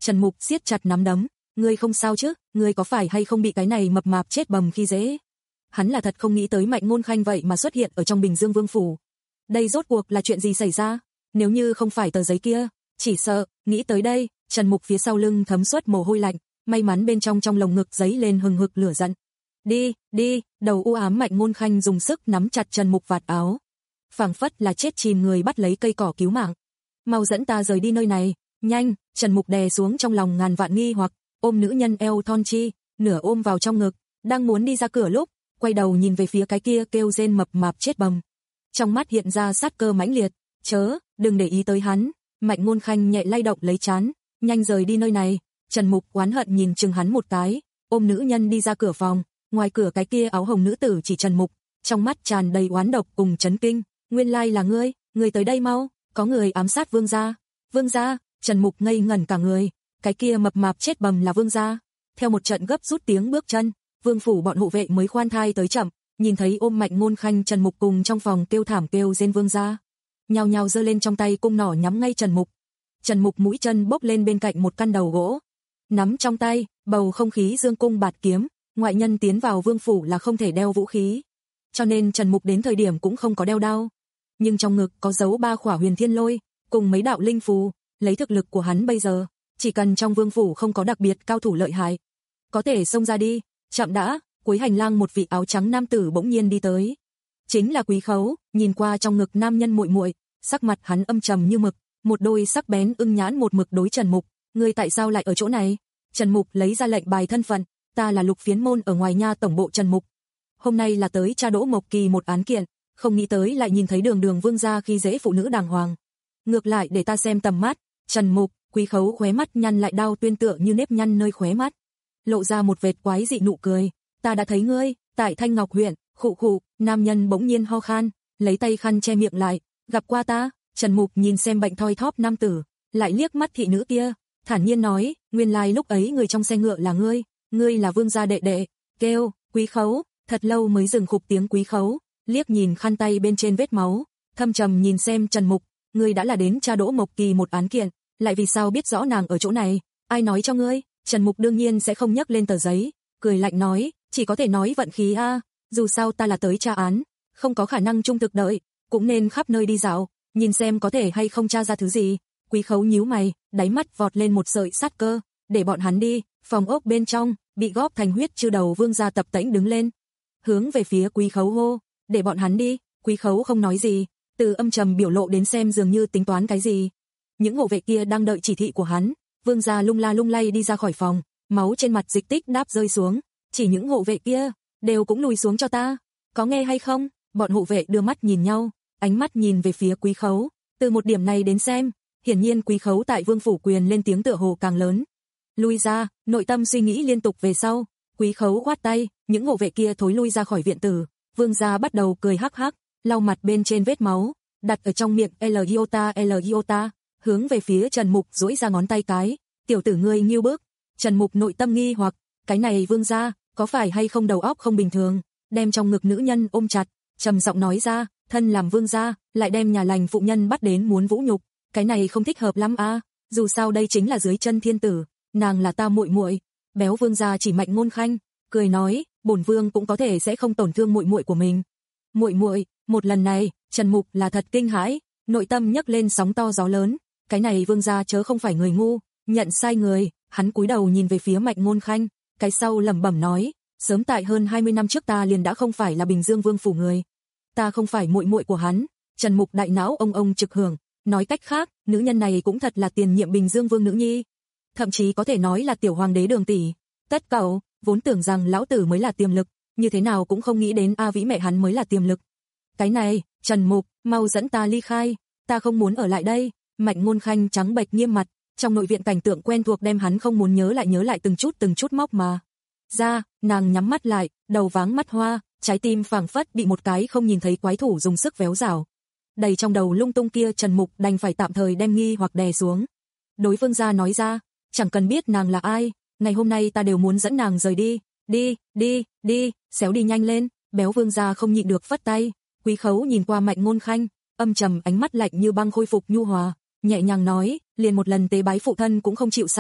Trần Mục siết chặt nắm đấm, ngươi không sao chứ, ngươi có phải hay không bị cái này mập mạp chết bầm khi dễ? Hắn là thật không nghĩ tới Mạnh Ngôn Khanh vậy mà xuất hiện ở trong Bình Dương Vương phủ. Đây rốt cuộc là chuyện gì xảy ra? Nếu như không phải tờ giấy kia, chỉ sợ, nghĩ tới đây, Trần Mục phía sau lưng thấm suốt mồ hôi lạnh, may mắn bên trong trong lồng ngực giấy lên hừng hực lửa giận. Đi, đi, đầu u ám Mạnh Ngôn Khanh dùng sức nắm chặt Trần Mục vạt áo. Phảng phất là chết chìm người bắt lấy cây cỏ cứu mạng. Mau dẫn ta rời đi nơi này, nhanh, Trần Mục đè xuống trong lòng ngàn vạn nghi hoặc, ôm nữ nhân eo thon chi, nửa ôm vào trong ngực, đang muốn đi ra cửa lúc, quay đầu nhìn về phía cái kia kêu rên mập mạp chết bầm. Trong mắt hiện ra sát cơ mãnh liệt, chớ, đừng để ý tới hắn, Mạnh Ngôn Khanh nhẹ lay động lấy trán, nhanh rời đi nơi này. Trần Mục oán hận nhìn chừng hắn một cái, ôm nữ nhân đi ra cửa phòng, ngoài cửa cái kia áo hồng nữ tử chỉ Trần Mục, trong mắt tràn đầy oán độc cùng chấn kinh, nguyên lai là ngươi, ngươi tới đây mau, có người ám sát Vương gia. Vương gia? Trần Mục ngây ngẩn cả người, cái kia mập mạp chết bầm là Vương gia. Theo một trận gấp rút tiếng bước chân, Vương phủ bọn hộ vệ mới khoan thai tới chậm, nhìn thấy ôm Mạnh Ngôn Khanh Trần Mục cùng trong phòng kêu thảm kêu rên Vương gia, nhao nhao giơ lên trong tay cung nỏ nhắm ngay Trần Mục. Trần Mục mũi chân bốc lên bên cạnh một căn đầu gỗ, nắm trong tay, bầu không khí dương cung bạt kiếm, ngoại nhân tiến vào vương phủ là không thể đeo vũ khí. Cho nên Trần Mục đến thời điểm cũng không có đeo đao. Nhưng trong ngực có giấu ba khỏa huyền thiên lôi, cùng mấy đạo linh phù, lấy thực lực của hắn bây giờ, chỉ cần trong vương phủ không có đặc biệt cao thủ lợi hại, có thể xông ra đi. Chậm đã, cuối hành lang một vị áo trắng nam tử bỗng nhiên đi tới. Chính là Quý Khấu, nhìn qua trong ngực nam nhân muội muội, sắc mặt hắn âm trầm như mực, một đôi sắc bén ưng nhãn một mực đối Trần Mục, ngươi tại sao lại ở chỗ này? Trần Mục lấy ra lệnh bài thân phận, ta là Lục Phiến môn ở ngoài nha tổng bộ Trần Mục. Hôm nay là tới tra Đỗ Mộc Kỳ một án kiện, không nghĩ tới lại nhìn thấy Đường Đường Vương gia khi dễ phụ nữ đàng hoàng. Ngược lại để ta xem tầm mắt. Trần Mục, Quý Khấu khóe mắt nhăn lại đau tuyên tựa như nếp nhăn nơi khóe mắt, lộ ra một vệt quái dị nụ cười. Ta đã thấy ngươi, tại Thanh Ngọc huyện. Khụ khụ, nam nhân bỗng nhiên ho khan, lấy tay khăn che miệng lại, gặp qua ta. Trần Mục nhìn xem bệnh thoi thóp nam tử, lại liếc mắt thị nữ kia, thản nhiên nói, nguyên lai lúc ấy người trong xe ngựa là ngươi, ngươi là Vương gia đệ đệ. Kêu, Quý Khấu, thật lâu mới dừng khục tiếng Quý Khấu, liếc nhìn khăn tay bên trên vết máu, thâm trầm nhìn xem Trần Mục, ngươi đã là đến tra Đỗ Mộc Kỳ một án kiện, lại vì sao biết rõ nàng ở chỗ này, ai nói cho ngươi? Trần Mục đương nhiên sẽ không nhấc lên tờ giấy, cười lạnh nói, chỉ có thể nói vận khí a, dù sao ta là tới tra án, không có khả năng trung thực đợi, cũng nên khắp nơi đi dạo, nhìn xem có thể hay không tra ra thứ gì. Quý Khấu nhíu mày, đáy mắt vọt lên một sợi sát cơ, để bọn hắn đi. Phòng ốc bên trong, bị góp thành huyết chư đầu Vương gia tập tễnh đứng lên, hướng về phía Quý Khấu hô, để bọn hắn đi. Quý Khấu không nói gì, từ âm trầm biểu lộ đến xem dường như tính toán cái gì. Những hộ vệ kia đang đợi chỉ thị của hắn. Vương gia lung la lung lay đi ra khỏi phòng, máu trên mặt dịch tích đáp rơi xuống, chỉ những hộ vệ kia, đều cũng lùi xuống cho ta, có nghe hay không? Bọn hộ vệ đưa mắt nhìn nhau, ánh mắt nhìn về phía Quý Khấu, từ một điểm này đến xem, hiển nhiên Quý Khấu tại Vương phủ quyền lên tiếng tựa hồ càng lớn. Lui ra, nội tâm suy nghĩ liên tục về sau, Quý Khấu khoát tay, những hộ vệ kia thối lui ra khỏi viện tử. Vương gia bắt đầu cười hắc hắc, lau mặt bên trên vết máu, đặt ở trong miệng L iota L iota, hướng về phía Trần Mục duỗi ra ngón tay cái, tiểu tử ngươi nghiêu bức. Trần Mục nội tâm nghi hoặc, cái này Vương gia, có phải hay không đầu óc không bình thường, đem trong ngực nữ nhân ôm chặt, trầm giọng nói ra, thân làm Vương gia, lại đem nhà lành phụ nhân bắt đến muốn vũ nhục, cái này không thích hợp lắm a, dù sao đây chính là dưới chân thiên tử, nàng là ta muội muội. Béo Vương gia chỉ Mạnh Ngôn Khanh, cười nói, bổn vương cũng có thể sẽ không tổn thương muội muội của mình. Muội muội, một lần này, Trần Mục là thật kinh hãi, nội tâm nhấc lên sóng to gió lớn, cái này Vương gia chớ không phải người ngu, nhận sai người. Hắn cúi đầu nhìn về phía Mạnh Ngôn Khanh, cái sau lẩm bẩm nói, sớm tại hơn hai mươi năm trước ta liền đã không phải là Bình Dương Vương phủ người, ta không phải muội muội của hắn. Trần Mục đại não ông ông trực hưởng, nói cách khác, nữ nhân này cũng thật là tiền nhiệm Bình Dương Vương nữ nhi, thậm chí có thể nói là tiểu hoàng đế Đường tỷ. Tất cậu, vốn tưởng rằng lão tử mới là tiềm lực, như thế nào cũng không nghĩ đến A Vĩ mẹ hắn mới là tiềm lực. Cái này, Trần Mục, mau dẫn ta ly khai, ta không muốn ở lại đây. Mạnh Ngôn Khanh trắng bệch nghiêm mặt, trong nội viện cảnh tượng quen thuộc đem hắn không muốn nhớ lại nhớ lại từng chút từng chút móc mà ra. Nàng nhắm mắt lại, đầu váng mắt hoa, trái tim phảng phất bị một cái không nhìn thấy quái thủ dùng sức véo rảo. Đầy trong đầu lung tung kia Trần Mục đành phải tạm thời đem nghi hoặc đè xuống. Đối Vương gia nói ra, chẳng cần biết nàng là ai, ngày hôm nay ta đều muốn dẫn nàng rời đi, đi, đi, đi, xéo đi nhanh lên. Béo Vương gia không nhịn được phất tay. Quý Khấu nhìn qua Mạnh Ngôn Khanh, âm trầm ánh mắt lạnh như băng khôi phục nhu hòa, nhẹ nhàng nói, liền một lần tế bái phụ thân cũng không chịu sao?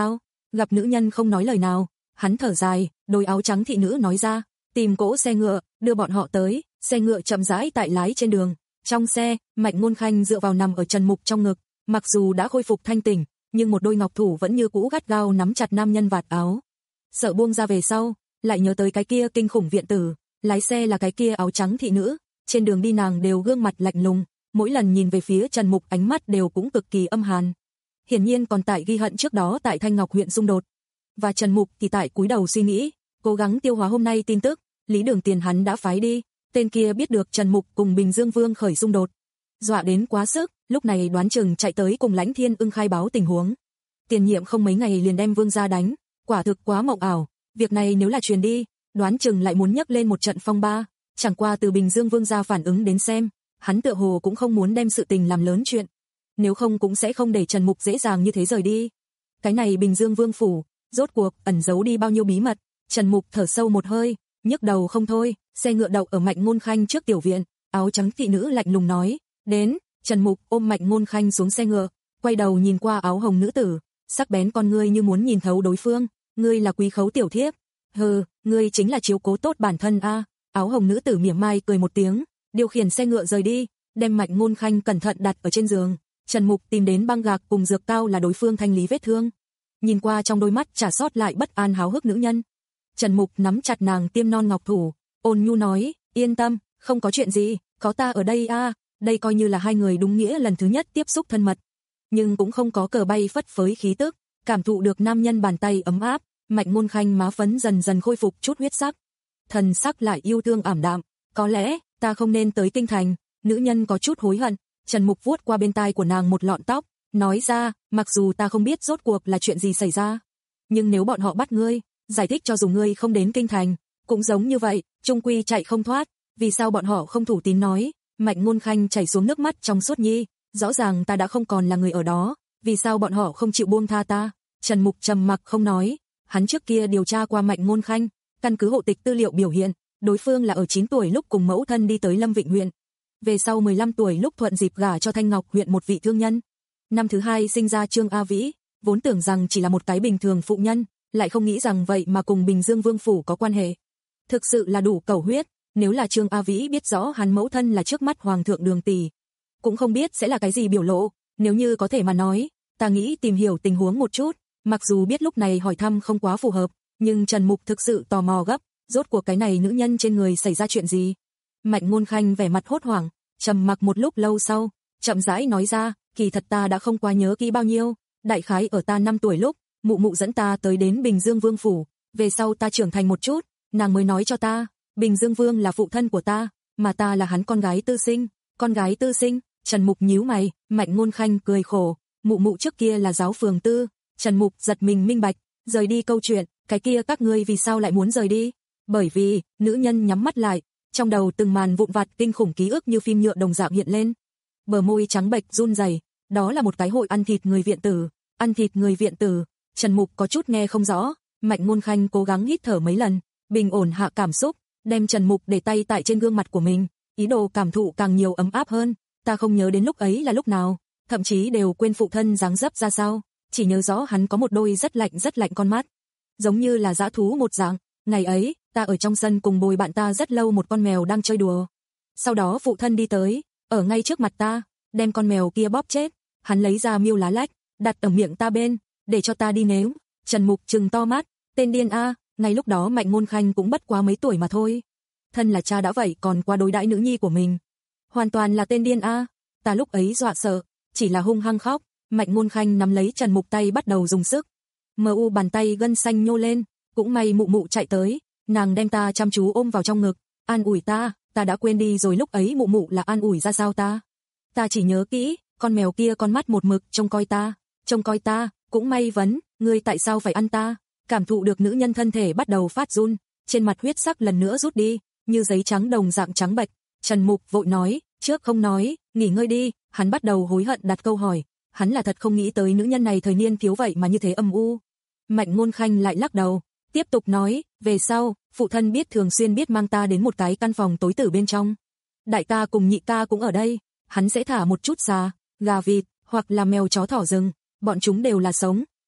Gặp nữ nhân không nói lời nào, hắn thở dài, đôi áo trắng thị nữ nói ra, tìm cỗ xe ngựa, đưa bọn họ tới. Xe ngựa chậm rãi tại lái trên đường. Trong xe, Mạnh Ngôn Khanh dựa vào nằm ở Trần Mục trong ngực, mặc dù đã khôi phục thanh tỉnh, nhưng một đôi ngọc thủ vẫn như cũ gắt gao nắm chặt nam nhân vạt áo. Sợ buông ra về sau, lại nhớ tới cái kia kinh khủng viện tử, lái xe là cái kia áo trắng thị nữ, trên đường đi nàng đều gương mặt lạnh lùng, mỗi lần nhìn về phía Trần Mục ánh mắt đều cũng cực kỳ âm hàn. Hiển nhiên còn tại ghi hận trước đó tại Thanh Ngọc huyện xung đột. Và Trần Mục thì tại cúi đầu suy nghĩ, cố gắng tiêu hóa hôm nay tin tức, Lý Đường Tiền hắn đã phái đi, tên kia biết được Trần Mục cùng Bình Dương Vương khởi xung đột, dọa đến quá sức, lúc này đoán chừng chạy tới cùng Lãnh Thiên Ưng khai báo tình huống. Tiền nhiệm không mấy ngày liền đem Vương gia đánh, quả thực quá mộng ảo, việc này nếu là truyền đi, đoán chừng lại muốn nhấc lên một trận phong ba, chẳng qua từ Bình Dương Vương gia phản ứng đến xem, hắn tựa hồ cũng không muốn đem sự tình làm lớn chuyện, nếu không cũng sẽ không để Trần Mục dễ dàng như thế rời đi. Cái này Bình Dương Vương phủ, rốt cuộc ẩn giấu đi bao nhiêu bí mật, Trần Mục thở sâu một hơi, nhức đầu không thôi. Xe ngựa đậu ở Mạnh Ngôn Khanh trước tiểu viện, áo trắng thị nữ lạnh lùng nói, đến. Trần Mục ôm Mạnh Ngôn Khanh xuống xe ngựa, quay đầu nhìn qua áo hồng nữ tử, sắc bén con ngươi như muốn nhìn thấu đối phương, ngươi là quý khấu tiểu thiếp, hừ, ngươi chính là chiếu cố tốt bản thân a. À. Áo hồng nữ tử mỉa mai cười một tiếng, điều khiển xe ngựa rời đi, đem Mạnh Ngôn Khanh cẩn thận đặt ở trên giường. Trần Mục tìm đến băng gạc cùng dược cao là đối phương thanh lý vết thương, nhìn qua trong đôi mắt trả sót lại bất an háo hức nữ nhân. Trần Mục nắm chặt nàng tiêm non ngọc thủ, ôn nhu nói, yên tâm, không có chuyện gì, có ta ở đây a. À. Đây coi như là hai người đúng nghĩa lần thứ nhất tiếp xúc thân mật, nhưng cũng không có cờ bay phất phới khí tức, cảm thụ được nam nhân bàn tay ấm áp, Mạnh Ngôn Khanh má phấn dần dần khôi phục chút huyết sắc, thần sắc lại yêu thương ảm đạm, có lẽ ta không nên tới kinh thành. Nữ nhân có chút hối hận. Trần Mục vuốt qua bên tai của nàng một lọn tóc, nói ra, mặc dù ta không biết rốt cuộc là chuyện gì xảy ra, nhưng nếu bọn họ bắt ngươi, giải thích cho dù ngươi không đến kinh thành, cũng giống như vậy, chung quy chạy không thoát. Vì sao bọn họ không thủ tín nói? Mạnh Ngôn Khanh chảy xuống nước mắt trong suốt nhi, rõ ràng ta đã không còn là người ở đó, vì sao bọn họ không chịu buông tha ta? Trần Mục trầm mặc không nói, hắn trước kia điều tra qua Mạnh Ngôn Khanh, căn cứ hộ tịch tư liệu biểu hiện, đối phương là ở chín tuổi lúc cùng mẫu thân đi tới Lâm Vịnh huyện, về sau mười lăm tuổi lúc thuận dịp gả cho Thanh Ngọc huyện một vị thương nhân. Năm thứ hai sinh ra Trương A Vĩ, vốn tưởng rằng chỉ là một cái bình thường phụ nhân, lại không nghĩ rằng vậy mà cùng Bình Dương Vương phủ có quan hệ. Thực sự là đủ cẩu huyết, nếu là Trương A Vĩ biết rõ hắn mẫu thân là trước mắt hoàng thượng Đường tỷ, cũng không biết sẽ là cái gì biểu lộ, nếu như có thể mà nói, ta nghĩ tìm hiểu tình huống một chút, mặc dù biết lúc này hỏi thăm không quá phù hợp, nhưng Trần Mục thực sự tò mò gấp, rốt cuộc cái này nữ nhân trên người xảy ra chuyện gì. Mạnh Ngôn Khanh vẻ mặt hốt hoảng, trầm mặc một lúc lâu sau, chậm rãi nói ra, kỳ thật ta đã không quá nhớ kỹ bao nhiêu, đại khái ở ta năm tuổi lúc, mụ mụ dẫn ta tới đến Bình Dương Vương phủ, về sau ta trưởng thành một chút, nàng mới nói cho ta, Bình Dương Vương là phụ thân của ta, mà ta là hắn con gái tư sinh. Con gái tư sinh? Trần Mục nhíu mày. Mạnh Ngôn Khanh cười khổ, mụ mụ trước kia là giáo phường tư. Trần Mục giật mình minh bạch, rời đi câu chuyện, cái kia các ngươi vì sao lại muốn rời đi? Bởi vì, nữ nhân nhắm mắt lại, trong đầu từng màn vụn vặt kinh khủng ký ức như phim nhựa đồng dạng hiện lên. Bờ môi trắng bệch run rẩy, đó là một cái hội ăn thịt người viện tử, ăn thịt người viện tử. Trần Mục có chút nghe không rõ, Mạnh Ngôn Khanh cố gắng hít thở mấy lần, bình ổn hạ cảm xúc, đem Trần Mục để tay tại trên gương mặt của mình, ý đồ cảm thụ càng nhiều ấm áp hơn. Ta không nhớ đến lúc ấy là lúc nào, thậm chí đều quên phụ thân dáng dấp ra sao, chỉ nhớ rõ hắn có một đôi rất lạnh rất lạnh con mắt, giống như là dã thú một dạng. Ngày ấy, ta ở trong sân cùng bồi bạn ta rất lâu một con mèo đang chơi đùa. Sau đó phụ thân đi tới, ở ngay trước mặt ta, đem con mèo kia bóp chết, hắn lấy ra miêu lá lách, đặt ở miệng ta bên, để cho ta đi nếm. Trần Mục trừng to mắt, tên điên a, ngay lúc đó Mạnh Ngôn Khanh cũng bất quá mấy tuổi mà thôi. Thân là cha đã vậy còn qua đối đãi nữ nhi của mình. Hoàn toàn là tên điên a. Ta lúc ấy dọa sợ, chỉ là hung hăng khóc. Mạnh Ngôn Khanh nắm lấy Trần Mục tay bắt đầu dùng sức. Mờ u bàn tay gân xanh nhô lên, cũng may mụ mụ chạy tới, nàng đem ta chăm chú ôm vào trong ngực, an ủi ta, ta đã quên đi rồi lúc ấy mụ mụ là an ủi ra sao ta. Ta chỉ nhớ kỹ, con mèo kia con mắt một mực trông coi ta, trông coi ta, cũng may vấn, ngươi tại sao phải ăn ta? Cảm thụ được nữ nhân thân thể bắt đầu phát run, trên mặt huyết sắc lần nữa rút đi, như giấy trắng đồng dạng trắng bệch. Trần Mục vội nói, trước không nói, nghỉ ngơi đi. Hắn bắt đầu hối hận đặt câu hỏi, hắn là thật không nghĩ tới nữ nhân này thời niên thiếu vậy mà như thế âm u. Mạnh Ngôn Khanh lại lắc đầu, tiếp tục nói, về sau, phụ thân biết thường xuyên biết mang ta đến một cái căn phòng tối tử bên trong. Đại ca cùng nhị ca cũng ở đây, hắn sẽ thả một chút xà, gà vịt, hoặc là mèo chó thỏ rừng, bọn chúng đều là sống,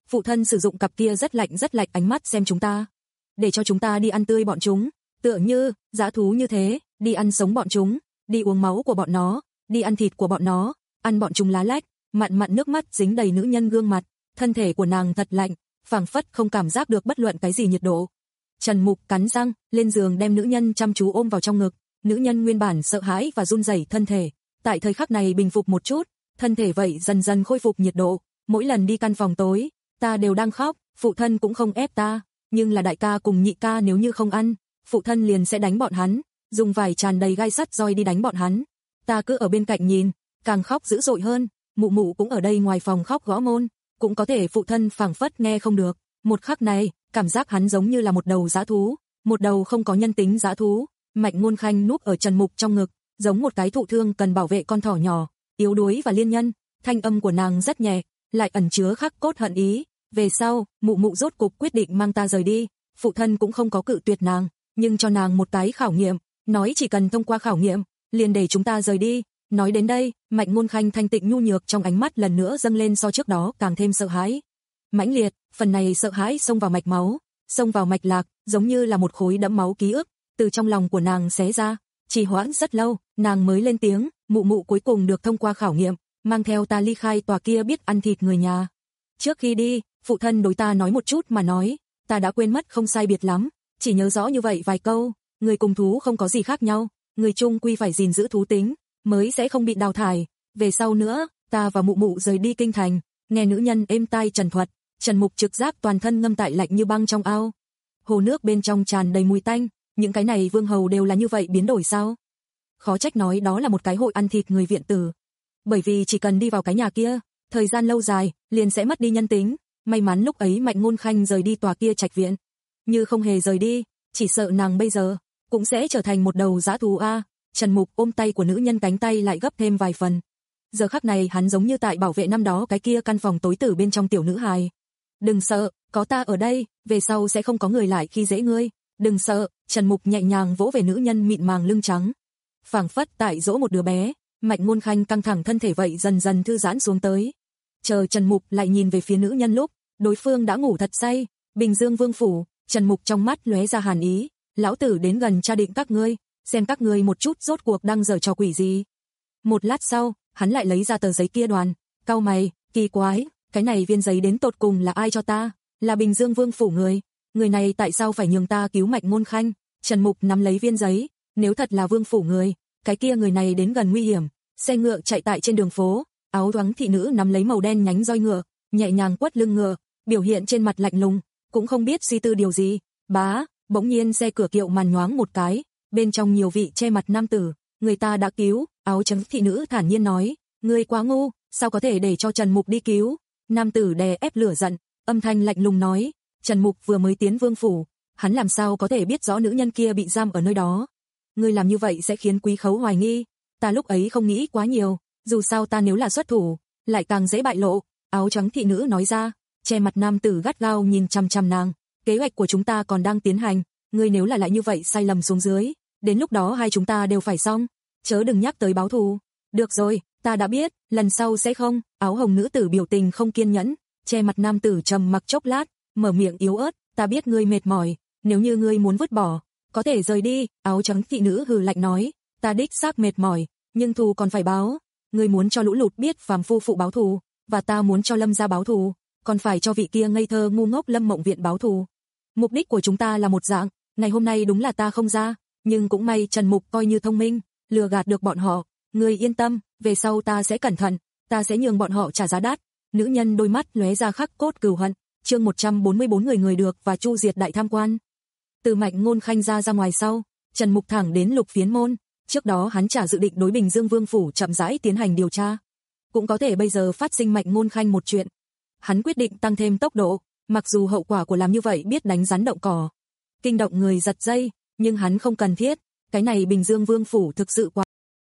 phụ thân sử dụng cặp kia rất lạnh rất lạnh ánh mắt xem chúng ta, để cho chúng ta đi ăn tươi bọn chúng, tựa như dã thú như thế, đi ăn sống bọn chúng, đi uống máu của bọn nó, đi ăn thịt của bọn nó, ăn bọn chúng lá lách, mặn mặn nước mắt dính đầy nữ nhân gương mặt, thân thể của nàng thật lạnh, phảng phất không cảm giác được bất luận cái gì nhiệt độ. Trần Mục cắn răng, lên giường đem nữ nhân chăm chú ôm vào trong ngực, nữ nhân nguyên bản sợ hãi và run rẩy thân thể, tại thời khắc này bình phục một chút, thân thể vậy dần dần khôi phục nhiệt độ, mỗi lần đi căn phòng tối, ta đều đang khóc, phụ thân cũng không ép ta, nhưng là đại ca cùng nhị ca nếu như không ăn, phụ thân liền sẽ đánh bọn hắn, dùng vải tràn đầy gai sắt roi đi đánh bọn hắn. Ta cứ ở bên cạnh nhìn, càng khóc dữ dội hơn, mụ mụ cũng ở đây ngoài phòng khóc gõ môn, cũng có thể phụ thân phảng phất nghe không được. Một khắc này, cảm giác hắn giống như là một đầu dã thú, một đầu không có nhân tính dã thú. Mạnh Ngôn Khanh núp ở Trần Mục trong ngực, giống một cái thụ thương cần bảo vệ con thỏ nhỏ, yếu đuối và liên nhân, thanh âm của nàng rất nhẹ, lại ẩn chứa khắc cốt hận ý. Về sau, mụ mụ rốt cục quyết định mang ta rời đi, phụ thân cũng không có cự tuyệt nàng, nhưng cho nàng một cái khảo nghiệm, nói chỉ cần thông qua khảo nghiệm, liền để chúng ta rời đi. Nói đến đây, Mạnh Ngôn Khanh thanh tịnh nhu nhược trong ánh mắt lần nữa dâng lên so trước đó càng thêm sợ hãi. Mãnh liệt, phần này sợ hãi xông vào mạch máu, xông vào mạch lạc, giống như là một khối đẫm máu ký ức, từ trong lòng của nàng xé ra. Chỉ hoãn rất lâu, nàng mới lên tiếng, mụ mụ cuối cùng được thông qua khảo nghiệm, mang theo ta ly khai tòa kia biết ăn thịt người nhà. Trước khi đi, phụ thân đối ta nói một chút mà nói, ta đã quên mất không sai biệt lắm, chỉ nhớ rõ như vậy vài câu, người cùng thú không có gì khác nhau, người chung quy phải gìn giữ thú tính, mới sẽ không bị đào thải. Về sau nữa, ta và mụ mụ rời đi kinh thành, nghe nữ nhân êm tai trần thuật, Trần Mục trực giác toàn thân ngâm tại lạnh như băng trong ao. Hồ nước bên trong tràn đầy mùi tanh, những cái này vương hầu đều là như vậy biến đổi sao? Khó trách nói đó là một cái hội ăn thịt người viện tử. Bởi vì chỉ cần đi vào cái nhà kia, thời gian lâu dài, liền sẽ mất đi nhân tính. May mắn lúc ấy Mạnh Ngôn Khanh rời đi tòa kia trạch viện. Như không hề rời đi, chỉ sợ nàng bây giờ cũng sẽ trở thành một đầu dã thú a. Trần Mục ôm tay của nữ nhân, cánh tay lại gấp thêm vài phần. Giờ khắc này hắn giống như tại bảo vệ năm đó cái kia căn phòng tối tử bên trong tiểu nữ hài. Đừng sợ, có ta ở đây, về sau sẽ không có người lại khi dễ ngươi. Đừng sợ, Trần Mục nhẹ nhàng vỗ về nữ nhân mịn màng lưng trắng. Phảng phất tại dỗ một đứa bé, Mạnh Ngôn Khanh căng thẳng thân thể vậy dần dần thư giãn xuống tới. Chờ Trần Mục lại nhìn về phía nữ nhân lúc, đối phương đã ngủ thật say. Bình Dương Vương phủ, Trần Mục trong mắt lóe ra hàn ý, lão tử đến gần tra định các ngươi, xem các ngươi một chút rốt cuộc đang giở trò quỷ gì. Một lát sau, hắn lại lấy ra tờ giấy kia đoàn, cau mày, kỳ quái, cái này viên giấy đến tột cùng là ai cho ta? Là Bình Dương Vương phủ người, người này tại sao phải nhường ta cứu Mạnh Ngôn Khanh? Trần Mục nắm lấy viên giấy, nếu thật là Vương phủ người, cái kia người này đến gần nguy hiểm. Xe ngựa chạy tại trên đường phố, áo thoáng thị nữ nắm lấy màu đen nhánh roi ngựa, nhẹ nhàng quất lưng ngựa, biểu hiện trên mặt lạnh lùng, cũng không biết suy tư điều gì. Bá, bỗng nhiên xe cửa kiệu màn nhoáng một cái, bên trong nhiều vị che mặt nam tử, người ta đã cứu. Áo trắng thị nữ thản nhiên nói, ngươi quá ngu, sao có thể để cho Trần Mục đi cứu? Nam tử đè ép lửa giận, âm thanh lạnh lùng nói, Trần Mục vừa mới tiến vương phủ, hắn làm sao có thể biết rõ nữ nhân kia bị giam ở nơi đó? Ngươi làm như vậy sẽ khiến Quý Khấu hoài nghi. Ta lúc ấy không nghĩ quá nhiều, dù sao ta nếu là xuất thủ, lại càng dễ bại lộ. Áo trắng thị nữ nói ra, che mặt nam tử gắt gao nhìn chằm chằm nàng, kế hoạch của chúng ta còn đang tiến hành, ngươi nếu là lại như vậy sai lầm xuống dưới, đến lúc đó hai chúng ta đều phải xong, chớ đừng nhắc tới báo thù. Được rồi, ta đã biết, lần sau sẽ không. Áo hồng nữ tử biểu tình không kiên nhẫn, che mặt nam tử trầm mặc chốc lát, mở miệng yếu ớt, ta biết ngươi mệt mỏi, nếu như ngươi muốn vứt bỏ, có thể rời đi. Áo trắng thị nữ hừ lạnh nói, ta đích xác mệt mỏi, nhưng thù còn phải báo. Ngươi muốn cho Lũ Lụt biết phàm phu phụ báo thù, và ta muốn cho Lâm gia báo thù, còn phải cho vị kia ngây thơ ngu ngốc Lâm Mộng Viện báo thù. Mục đích của chúng ta là một dạng, ngày hôm nay đúng là ta không ra, nhưng cũng may Trần Mục coi như thông minh, lừa gạt được bọn họ. Ngươi yên tâm, về sau ta sẽ cẩn thận, ta sẽ nhường bọn họ trả giá đắt. Nữ nhân đôi mắt lóe ra khắc cốt cừu hận. Chương một trăm bốn mươi bốn người người được và Chu Diệt đại tham quan. Từ Mạnh Ngôn Khanh ra ra ngoài sau, Trần Mục thẳng đến Lục Phiến môn. Trước đó hắn trả dự định đối Bình Dương Vương phủ chậm rãi tiến hành điều tra, cũng có thể bây giờ phát sinh Mạnh Ngôn Khanh một chuyện. Hắn quyết định tăng thêm tốc độ, mặc dù hậu quả của làm như vậy biết đánh rắn động cỏ, kinh động người giật dây, nhưng hắn không cần thiết, cái này Bình Dương Vương phủ thực sự quá.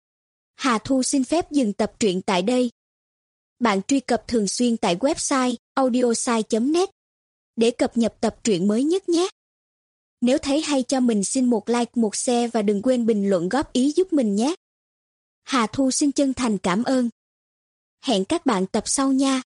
Hà Thu xin phép dừng tập truyện tại đây. Bạn truy cập thường xuyên tại website audiosai chấm net để cập nhật tập truyện mới nhất nhé. Nếu thấy hay cho mình xin một like, một share và đừng quên bình luận góp ý giúp mình nhé. Hà Thu xin chân thành cảm ơn. Hẹn các bạn tập sau nha.